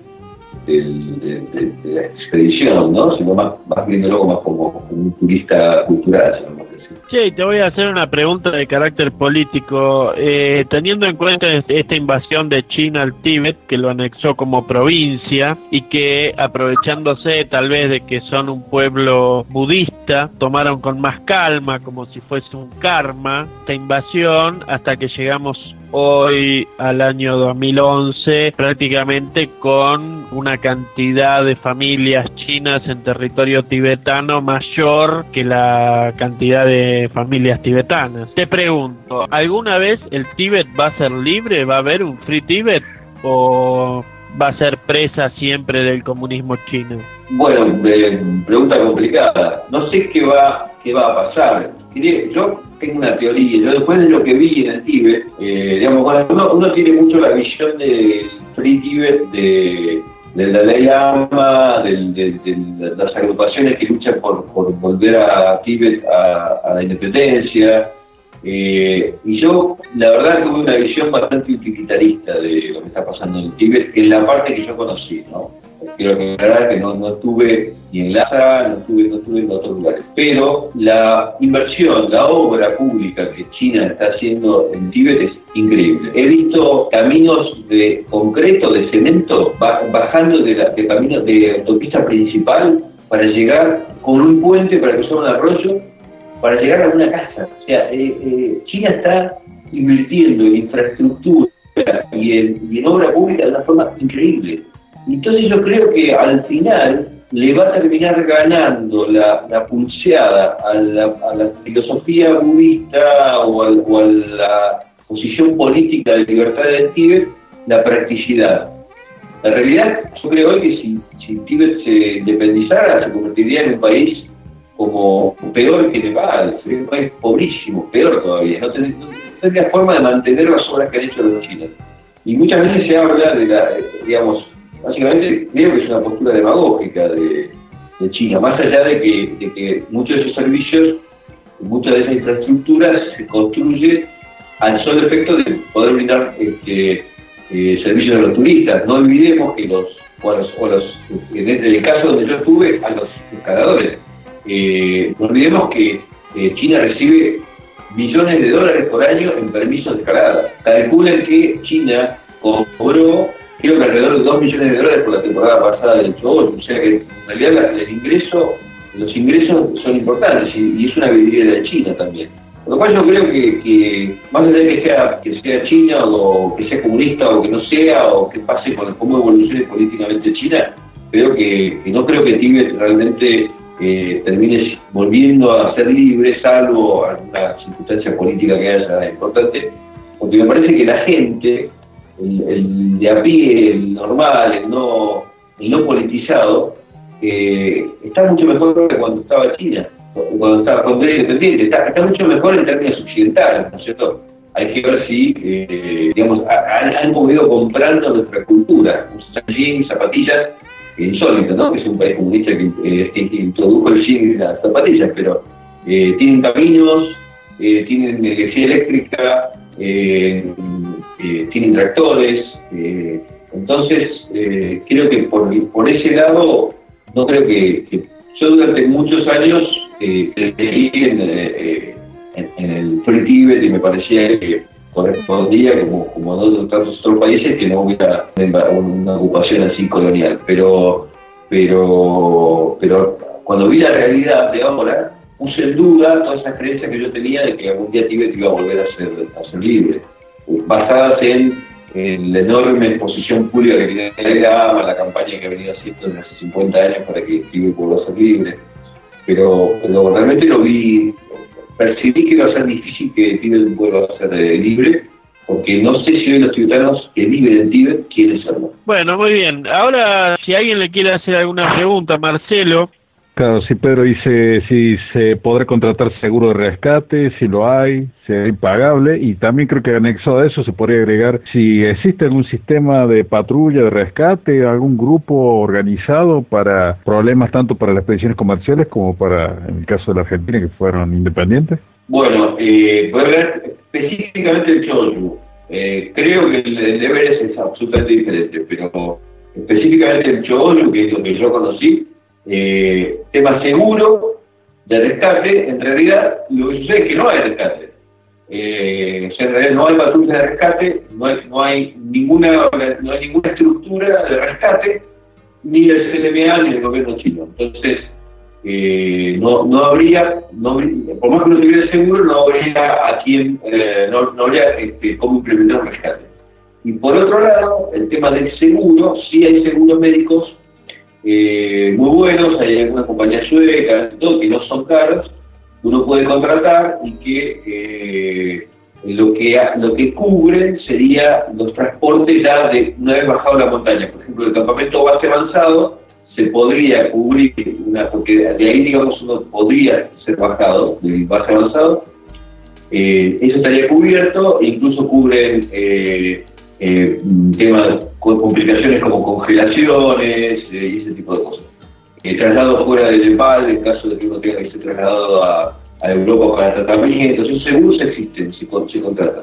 la expedición, ¿no? Sino más viéndolo más como un turista cultural, si no. Che, te voy a hacer una pregunta de carácter político. Teniendo en cuenta esta invasión de China al Tíbet, que lo anexó como provincia, y que aprovechándose tal vez de que son un pueblo budista, tomaron con más calma, como si fuese un karma, esta invasión, hasta que llegamos hoy al año 2011, prácticamente con una cantidad de familias chinas en territorio tibetano mayor que la cantidad de familias tibetanas. Te pregunto, ¿alguna vez el Tíbet va a ser libre? ¿Va a haber un Free Tíbet? ¿O va a ser presa siempre del comunismo chino? Bueno, pregunta complicada. No sé qué va a pasar. Yo tengo una teoría. Yo después de lo que vi en el Tíbet, digamos, cuando uno tiene mucho la visión del Free Tíbet, del Dalai Lama, de las agrupaciones que luchan por volver a Tíbet a la independencia. Y yo, la verdad, tuve una visión bastante utilitarista de lo que está pasando en Tíbet, que es la parte que yo conocí, ¿no? Quiero aclarar que no estuve ni en Lhasa, no estuve en otros lugares. Pero la inversión, la obra pública que China está haciendo en Tíbet es increíble. He visto caminos de concreto, de cemento, bajando de caminos de autopista principal para llegar con un puente para cruzar un arroyo, para llegar a una casa. O sea, China está invirtiendo en infraestructura y en obra pública de una forma increíble. Entonces yo creo que al final le va a terminar ganando la pulseada a la filosofía budista o a la posición política de libertad del Tíbet, la practicidad. La realidad, yo creo hoy que si Tíbet se independizara, se convertiría en un país como peor que Nepal, sería un país pobrísimo, peor todavía, no tendría forma de mantener las obras que han hecho los chinos. Y muchas veces se habla de digamos, básicamente creo que es una postura demagógica de China, más allá de que muchos de esos servicios, muchas de esas infraestructuras se construyen al solo efecto de poder brindar servicios a los turistas. No olvidemos que en el caso donde yo estuve, a los escaladores, no olvidemos que China recibe millones de dólares por año en permisos de escalada. Calculen que China cobró, creo que alrededor de 2 millones de dólares por la temporada pasada del Chogoyo. O sea que en realidad los ingresos son importantes y es una vidriera de China también. Por lo cual yo creo que más allá de que sea China o que sea comunista o que no sea, o que pase con cómo evolucione políticamente China, no creo que Tíbet realmente termine volviendo a ser libre, salvo alguna circunstancia política que haya importante, porque me parece que la gente, el de a pie, el normal, el no politizado, está mucho mejor que cuando estaba China, cuando era independiente, está mucho mejor en términos occidentales, ¿no es cierto? Hay que ver si, digamos, han ido comprando nuestra cultura, usan jeans, zapatillas, insólito, ¿no? Que es un país comunista que introdujo el jean y las zapatillas, pero tienen caminos, tienen energía eléctrica, tienen tractores, entonces creo que por ese lado no creo que yo durante muchos años creí en el Free Tíbet y me parecía que correspondía como en tantos otros países que no hubiera una ocupación así colonial, pero cuando vi la realidad de ahora puse en duda todas esas creencias que yo tenía de que algún día Tíbet iba a volver a ser libre, basadas en la enorme exposición pública que tiene el Lama, la campaña que ha venido haciendo desde hace 50 años para que Tíbet vuelva a ser libre, pero realmente lo vi, percibí que iba a ser difícil que Tíbet vuelva a ser libre, porque no sé si hoy los tibetanos que viven en Tíbet quieren serlo. Bueno, muy bien. Ahora, si alguien le quiere hacer alguna pregunta, Marcelo. Claro, sí, Pedro, dice si se podrá contratar seguro de rescate, si lo hay, si es impagable, y también creo que anexado a eso se podría agregar si existe algún sistema de patrulla, de rescate, algún grupo organizado para problemas tanto para las expediciones comerciales como para, en el caso de la Argentina, que fueron independientes. Bueno, voy a hablar específicamente del Choyu. Creo que el Everest es absolutamente diferente, pero específicamente el Choyu, que es lo que yo conocí, tema seguro de rescate, en realidad lo que sucede es que no hay rescate. O sea, en realidad no hay patrullas de rescate, no hay ninguna estructura de rescate, ni del CNMA ni del gobierno chino. Entonces, no habría, por más que no tuviera seguro, no habría cómo implementar un rescate. Y por otro lado, el tema del seguro, sí hay seguros médicos muy buenos, hay algunas compañías suecas, todo, que no son caros, uno puede contratar y que lo que cubren sería los transportes ya de una vez bajado la montaña. Por ejemplo, el campamento base avanzado se podría cubrir, porque de ahí, digamos, uno podría ser bajado del base avanzado, eso estaría cubierto, e incluso cubren temas con complicaciones como congelaciones y ese tipo de cosas. Traslado fuera del Nepal, en caso de que uno tenga que ser trasladado a Europa para tratamientos, esos seguros existen, se contratan.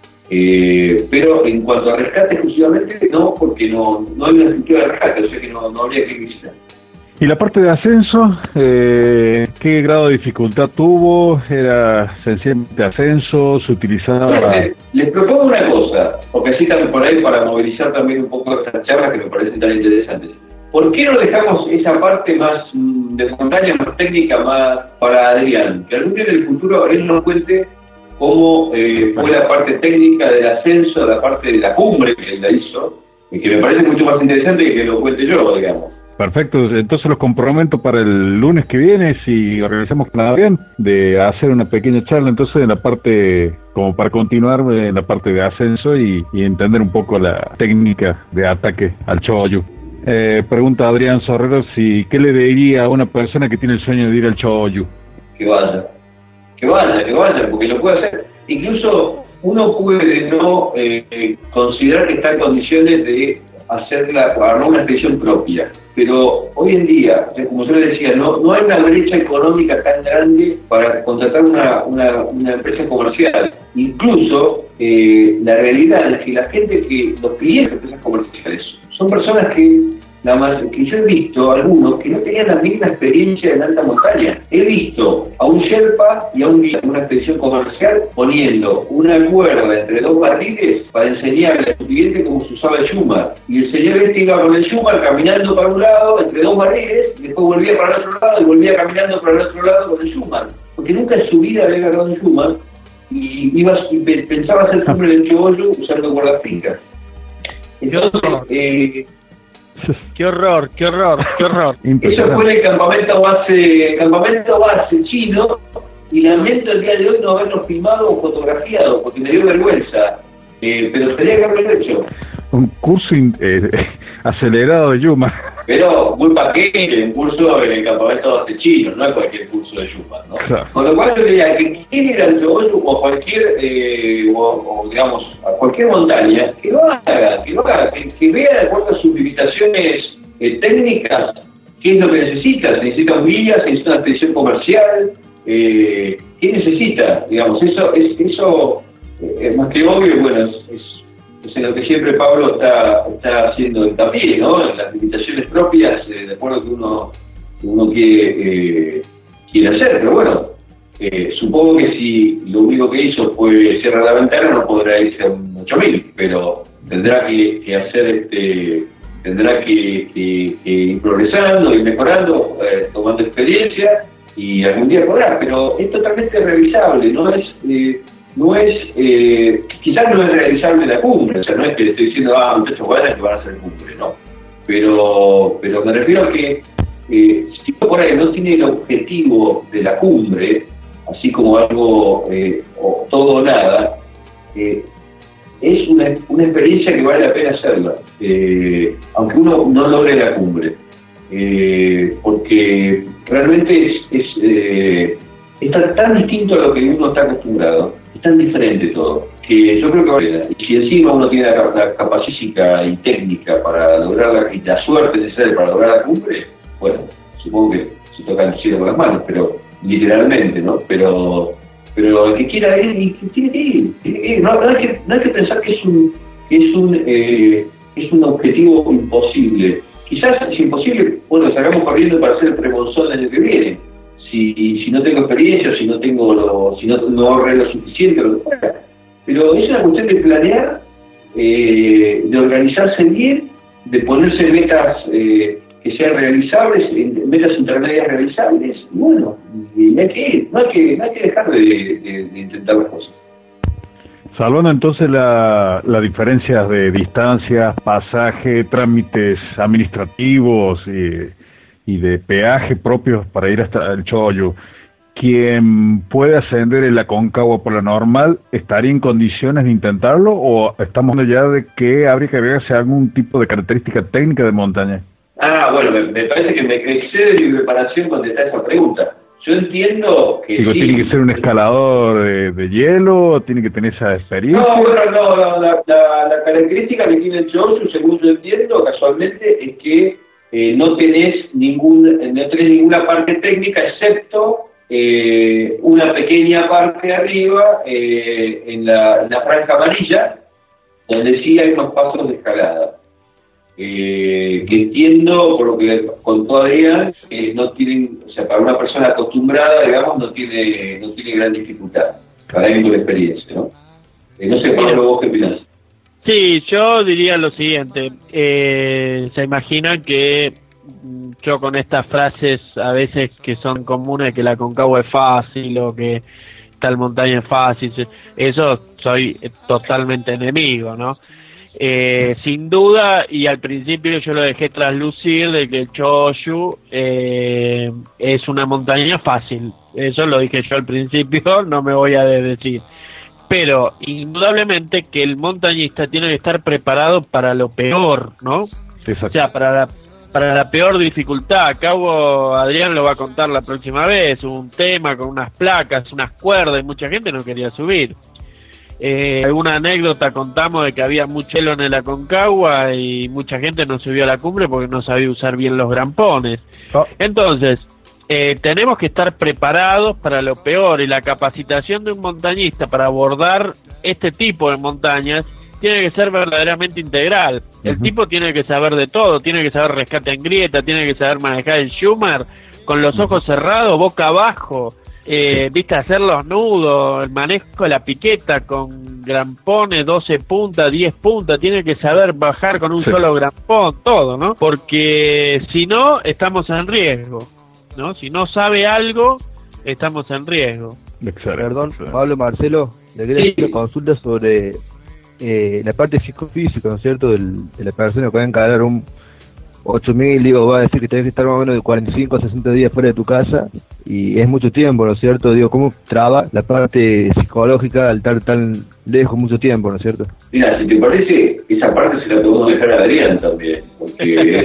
Pero en cuanto a rescate exclusivamente, no, porque no hay una estructura de rescate, o sea que no habría que visitar. ¿Y la parte de ascenso? ¿Qué grado de dificultad tuvo? ¿Era sencillamente ascenso? ¿Se utilizaba...? Les propongo una cosa, porque así también por ahí para movilizar también un poco estas charlas que me parecen tan interesantes. ¿Por qué no dejamos esa parte más de montaña, más técnica, más para Adrián? Que algún día en el futuro él nos cuente cómo fue la parte técnica del ascenso, la parte de la cumbre que él la hizo, y que me parece mucho más interesante que lo cuente yo, digamos. Perfecto, entonces los comprometo para el lunes que viene, si organizamos con Adrián, de hacer una pequeña charla entonces en la parte, como para continuar en la parte de ascenso y entender un poco la técnica de ataque al Choyu. Pregunta Adrián Sorrero ¿qué le diría a una persona que tiene el sueño de ir al Choyu? Que vaya, porque lo puede hacer. Incluso uno puede no considerar que está en condiciones de armar una expedición propia, pero hoy en día, como yo le decía, no hay una brecha económica tan grande para contratar una empresa comercial. Incluso la realidad es que los clientes de empresas comerciales son personas que yo he visto algunos que no tenían la misma experiencia en alta montaña. He visto a un Sherpa y a un guía en una expedición comercial poniendo una cuerda entre dos barriles para enseñarle a su cliente cómo se usaba el Schumann. Y el señor iba con el Schumann caminando para un lado entre dos barriles, y después volvía para el otro lado y volvía caminando para el otro lado con el Schumann. Porque nunca en su vida había agarrado un Schumann y pensaba hacer cumbre del Choyu usando cuerdas fijas. Entonces, Qué horror. Eso fue en el campamento base chino, y lamento el día de hoy no haberlo filmado o fotografiado, porque me dio vergüenza, pero tenía que haberlo hecho. Un curso acelerado de Yuma. Pero culpa que un curso en el campamento base chino, no es cualquier curso de Yuma, ¿no? Claro. Con lo cual yo diría que quien ir al Choyu o a cualquier, digamos, a cualquier montaña, que lo haga, que vea de acuerdo a sus limitaciones técnicas, qué es lo que necesita. Se necesita un guía, se necesita una expedición comercial, ¿qué necesita? Digamos, eso es más que obvio, y bueno, es en lo que siempre Pablo está haciendo hincapié, ¿no? En las limitaciones propias, de acuerdo a que uno quiere hacer, pero bueno, supongo que si lo único que hizo fue cerrar la ventana, no podrá irse a un 8000, pero tendrá que hacer tendrá que ir progresando y mejorando, tomando experiencia, y algún día podrá, pero es totalmente revisable, quizás no es realizable la cumbre, o sea, no es que le estoy diciendo, muchachos, vayan que van a hacer cumbre, no, pero me refiero a que si por ahí no tiene el objetivo de la cumbre, así como algo o todo o nada, es una experiencia que vale la pena hacerla, aunque uno no logre la cumbre, porque realmente es tan distinto a lo que uno está acostumbrado, es tan diferente todo, que yo creo que vale. Y si encima uno tiene la capacidad y técnica para lograr la suerte necesaria para lograr la cumbre, bueno, supongo que se toca el cielo con las manos, pero literalmente, ¿no? Pero el que quiera ir, tiene que ir. No hay que pensar que es un objetivo imposible. Quizás es imposible, bueno, salgamos corriendo para hacer el premonzón del año que viene. Si no tengo experiencia, si no ahorré lo suficiente, lo que fuera. Pero es una cuestión de planear, de organizarse bien, de ponerse metas que sean realizables, metas intermedias realizables, y bueno, y hay que ir, no hay que dejar de intentar las cosas. Salvando entonces la diferencia de distancias, pasaje, trámites administrativos y de peaje propios para ir hasta el Choyu, quien puede ascender en la Aconcagua por la normal, ¿estaría en condiciones de intentarlo o estamos hablando ya de que habría que agregarse algún tipo de característica técnica de montaña? Bueno, me parece que me excede mi preparación contestar esa pregunta. Yo entiendo que Digo, sí. ¿tiene que ser un escalador de hielo? ¿Tiene que tener esa experiencia? No, bueno, no, la característica que tiene el Choju, según yo entiendo, casualmente, es que no tenés ninguna parte técnica, excepto una pequeña parte arriba, en la franja amarilla, donde sí hay unos pasos de escalada. Que entiendo, por lo que contó Adrián, no tienen, o sea, para una persona acostumbrada, digamos, no tiene gran dificultad, para alguien con experiencia, ¿no? No sé, Pablo, ¿vos qué opinás? Sí, yo diría lo siguiente, se imaginan que yo con estas frases a veces que son comunes, que la Aconcagua es fácil o que tal montaña es fácil, eso soy totalmente enemigo, ¿no? Sin duda, y al principio yo lo dejé traslucir de que el Choju es una montaña fácil, eso lo dije yo al principio, no me voy a decir, pero indudablemente que el montañista tiene que estar preparado para lo peor, ¿no? Exacto. O sea, para la peor dificultad. Acá Adrián lo va a contar la próxima vez, un tema con unas placas, unas cuerdas, y mucha gente no quería subir. Alguna anécdota contamos de que había mucho hielo en el Aconcagua y mucha gente no subió a la cumbre porque no sabía usar bien los grampones. Entonces, tenemos que estar preparados para lo peor, y la capacitación de un montañista para abordar este tipo de montañas tiene que ser verdaderamente integral. El tipo tiene que saber de todo, tiene que saber rescate en grieta, tiene que saber manejar el Schumer con los ojos cerrados, boca abajo, viste, hacer los nudos, el manejo de la piqueta con grampones, 12 puntas, 10 puntas, tiene que saber bajar con un solo grampón, todo, ¿no? Porque si no, estamos en riesgo, ¿no? Si no sabe algo, estamos en riesgo. Excelente. Perdón, Pablo, Marcelo, le quería hacer una consulta sobre la parte psicofísica, ¿no es cierto?, de la persona que va a encarar un 8000, digo, va a decir que tenés que estar más o menos de 45 a 60 días fuera de tu casa, y es mucho tiempo, ¿no es cierto? Digo, ¿cómo traba la parte psicológica al estar tan lejos mucho tiempo, ¿no es cierto? Mira, si te parece, esa parte se la podemos dejar a Adrián también, porque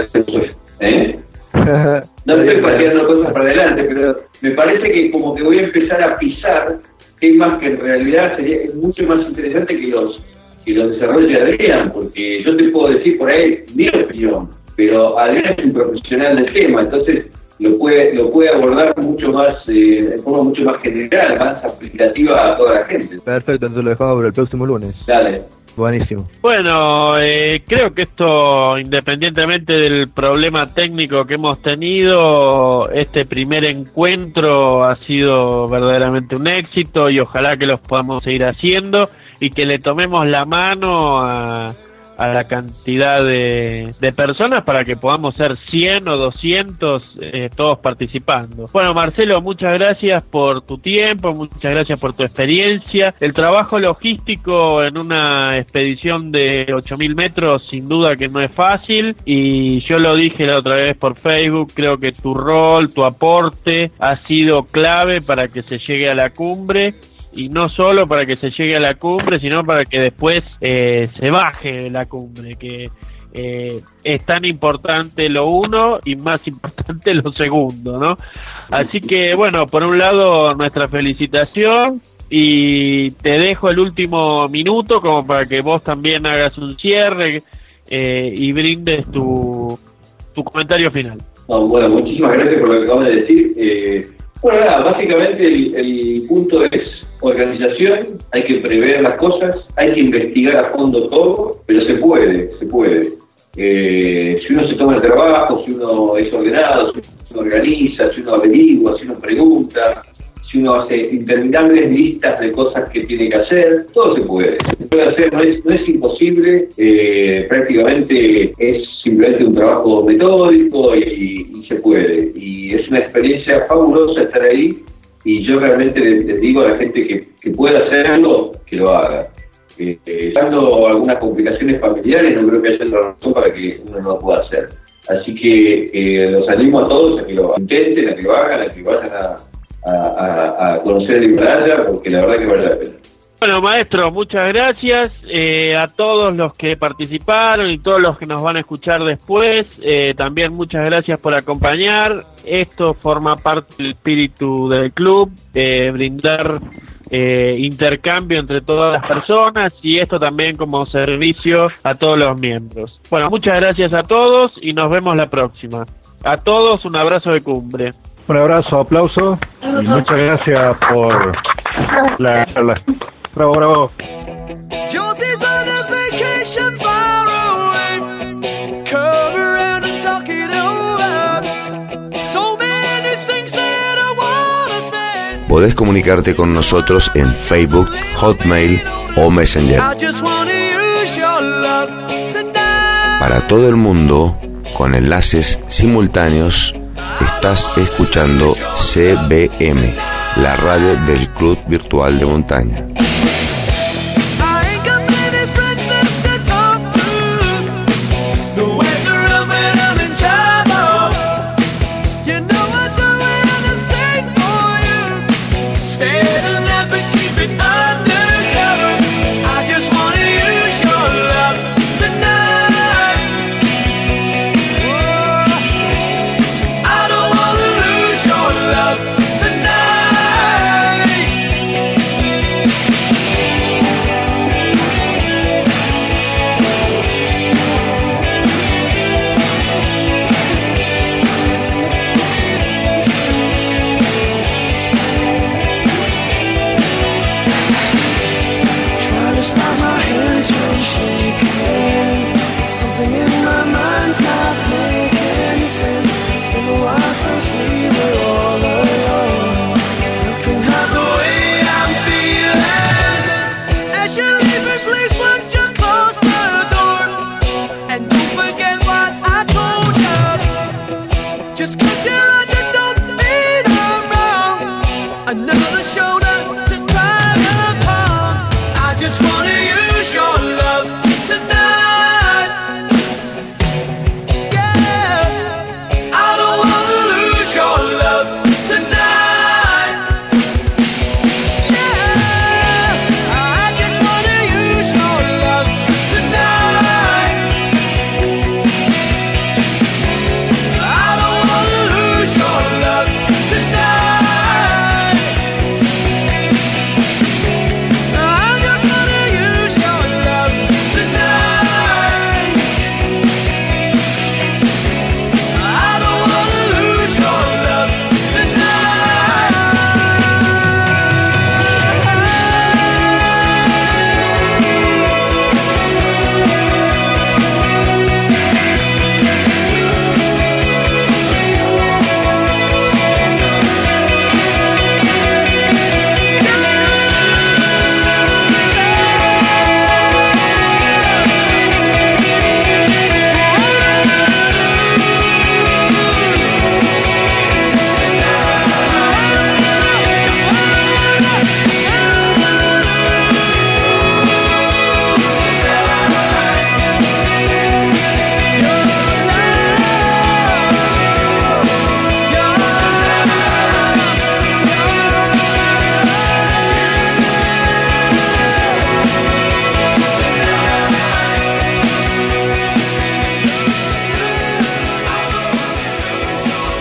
no estoy pateando cosas para adelante, pero me parece que como que voy a empezar a pisar temas que en realidad es mucho más interesante que los desarrolle Adrián, porque yo te puedo decir por ahí mi opinión, pero Adrián es un profesional del tema, entonces lo puede abordar mucho más de forma mucho más general, más aplicativa a toda la gente. Perfecto, entonces lo dejamos para el próximo lunes. Dale. Buenísimo. Bueno, creo que esto, independientemente del problema técnico que hemos tenido, este primer encuentro ha sido verdaderamente un éxito, y ojalá que los podamos seguir haciendo y que le tomemos la mano a la cantidad de personas para que podamos ser 100 o 200 todos participando. Bueno, Marcelo, muchas gracias por tu tiempo, muchas gracias por tu experiencia. El trabajo logístico en una expedición de 8000 metros sin duda que no es fácil, y yo lo dije la otra vez por Facebook, creo que tu rol, tu aporte ha sido clave para que se llegue a la cumbre. Y no solo para que se llegue a la cumbre, sino para que después se baje la cumbre, que es tan importante lo uno y más importante lo segundo, ¿no? Así que, bueno, por un lado, nuestra felicitación, y te dejo el último minuto como para que vos también hagas un cierre y brindes tu comentario final. No, bueno, muchísimas gracias por lo que acabas de decir. Bueno, nada, básicamente el punto es organización, hay que prever las cosas, hay que investigar a fondo todo, pero se puede. Si uno se toma el trabajo, si uno es ordenado, si uno organiza, si uno averigua, si uno pregunta, si uno hace interminables listas de cosas que tiene que hacer, todo se puede. Se puede hacer, no es imposible, prácticamente es simplemente un trabajo metódico y se puede. Y es una experiencia fabulosa estar ahí, y yo realmente les digo a la gente que pueda hacerlo, que lo haga. Dando algunas complicaciones familiares, no creo que haya otra razón para que uno no lo pueda hacer. Así que los animo a todos a que lo intenten, a que lo hagan, a que vayan a conocer el Himalaya, porque la verdad que vale la pena. Bueno, maestro, muchas gracias a todos los que participaron y todos los que nos van a escuchar después. También muchas gracias por acompañar. Esto forma parte del espíritu del club, brindar intercambio entre todas las personas y esto también como servicio a todos los miembros. Bueno, muchas gracias a todos y nos vemos la próxima. A todos un abrazo de cumbre. Un abrazo, aplauso y muchas gracias por la charla. Bravo, bravo. Josie's on a vacation far away. Come around and talk it over. So many things that I wanna say. Podés comunicarte con nosotros en Facebook, Hotmail o Messenger. I just wanna use your love tonight. Para todo el mundo, con enlaces simultáneos, estás escuchando CBM, la radio del Club Virtual de Montaña.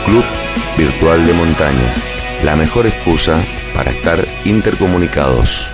Virtual de Montaña, la mejor excusa para estar intercomunicados.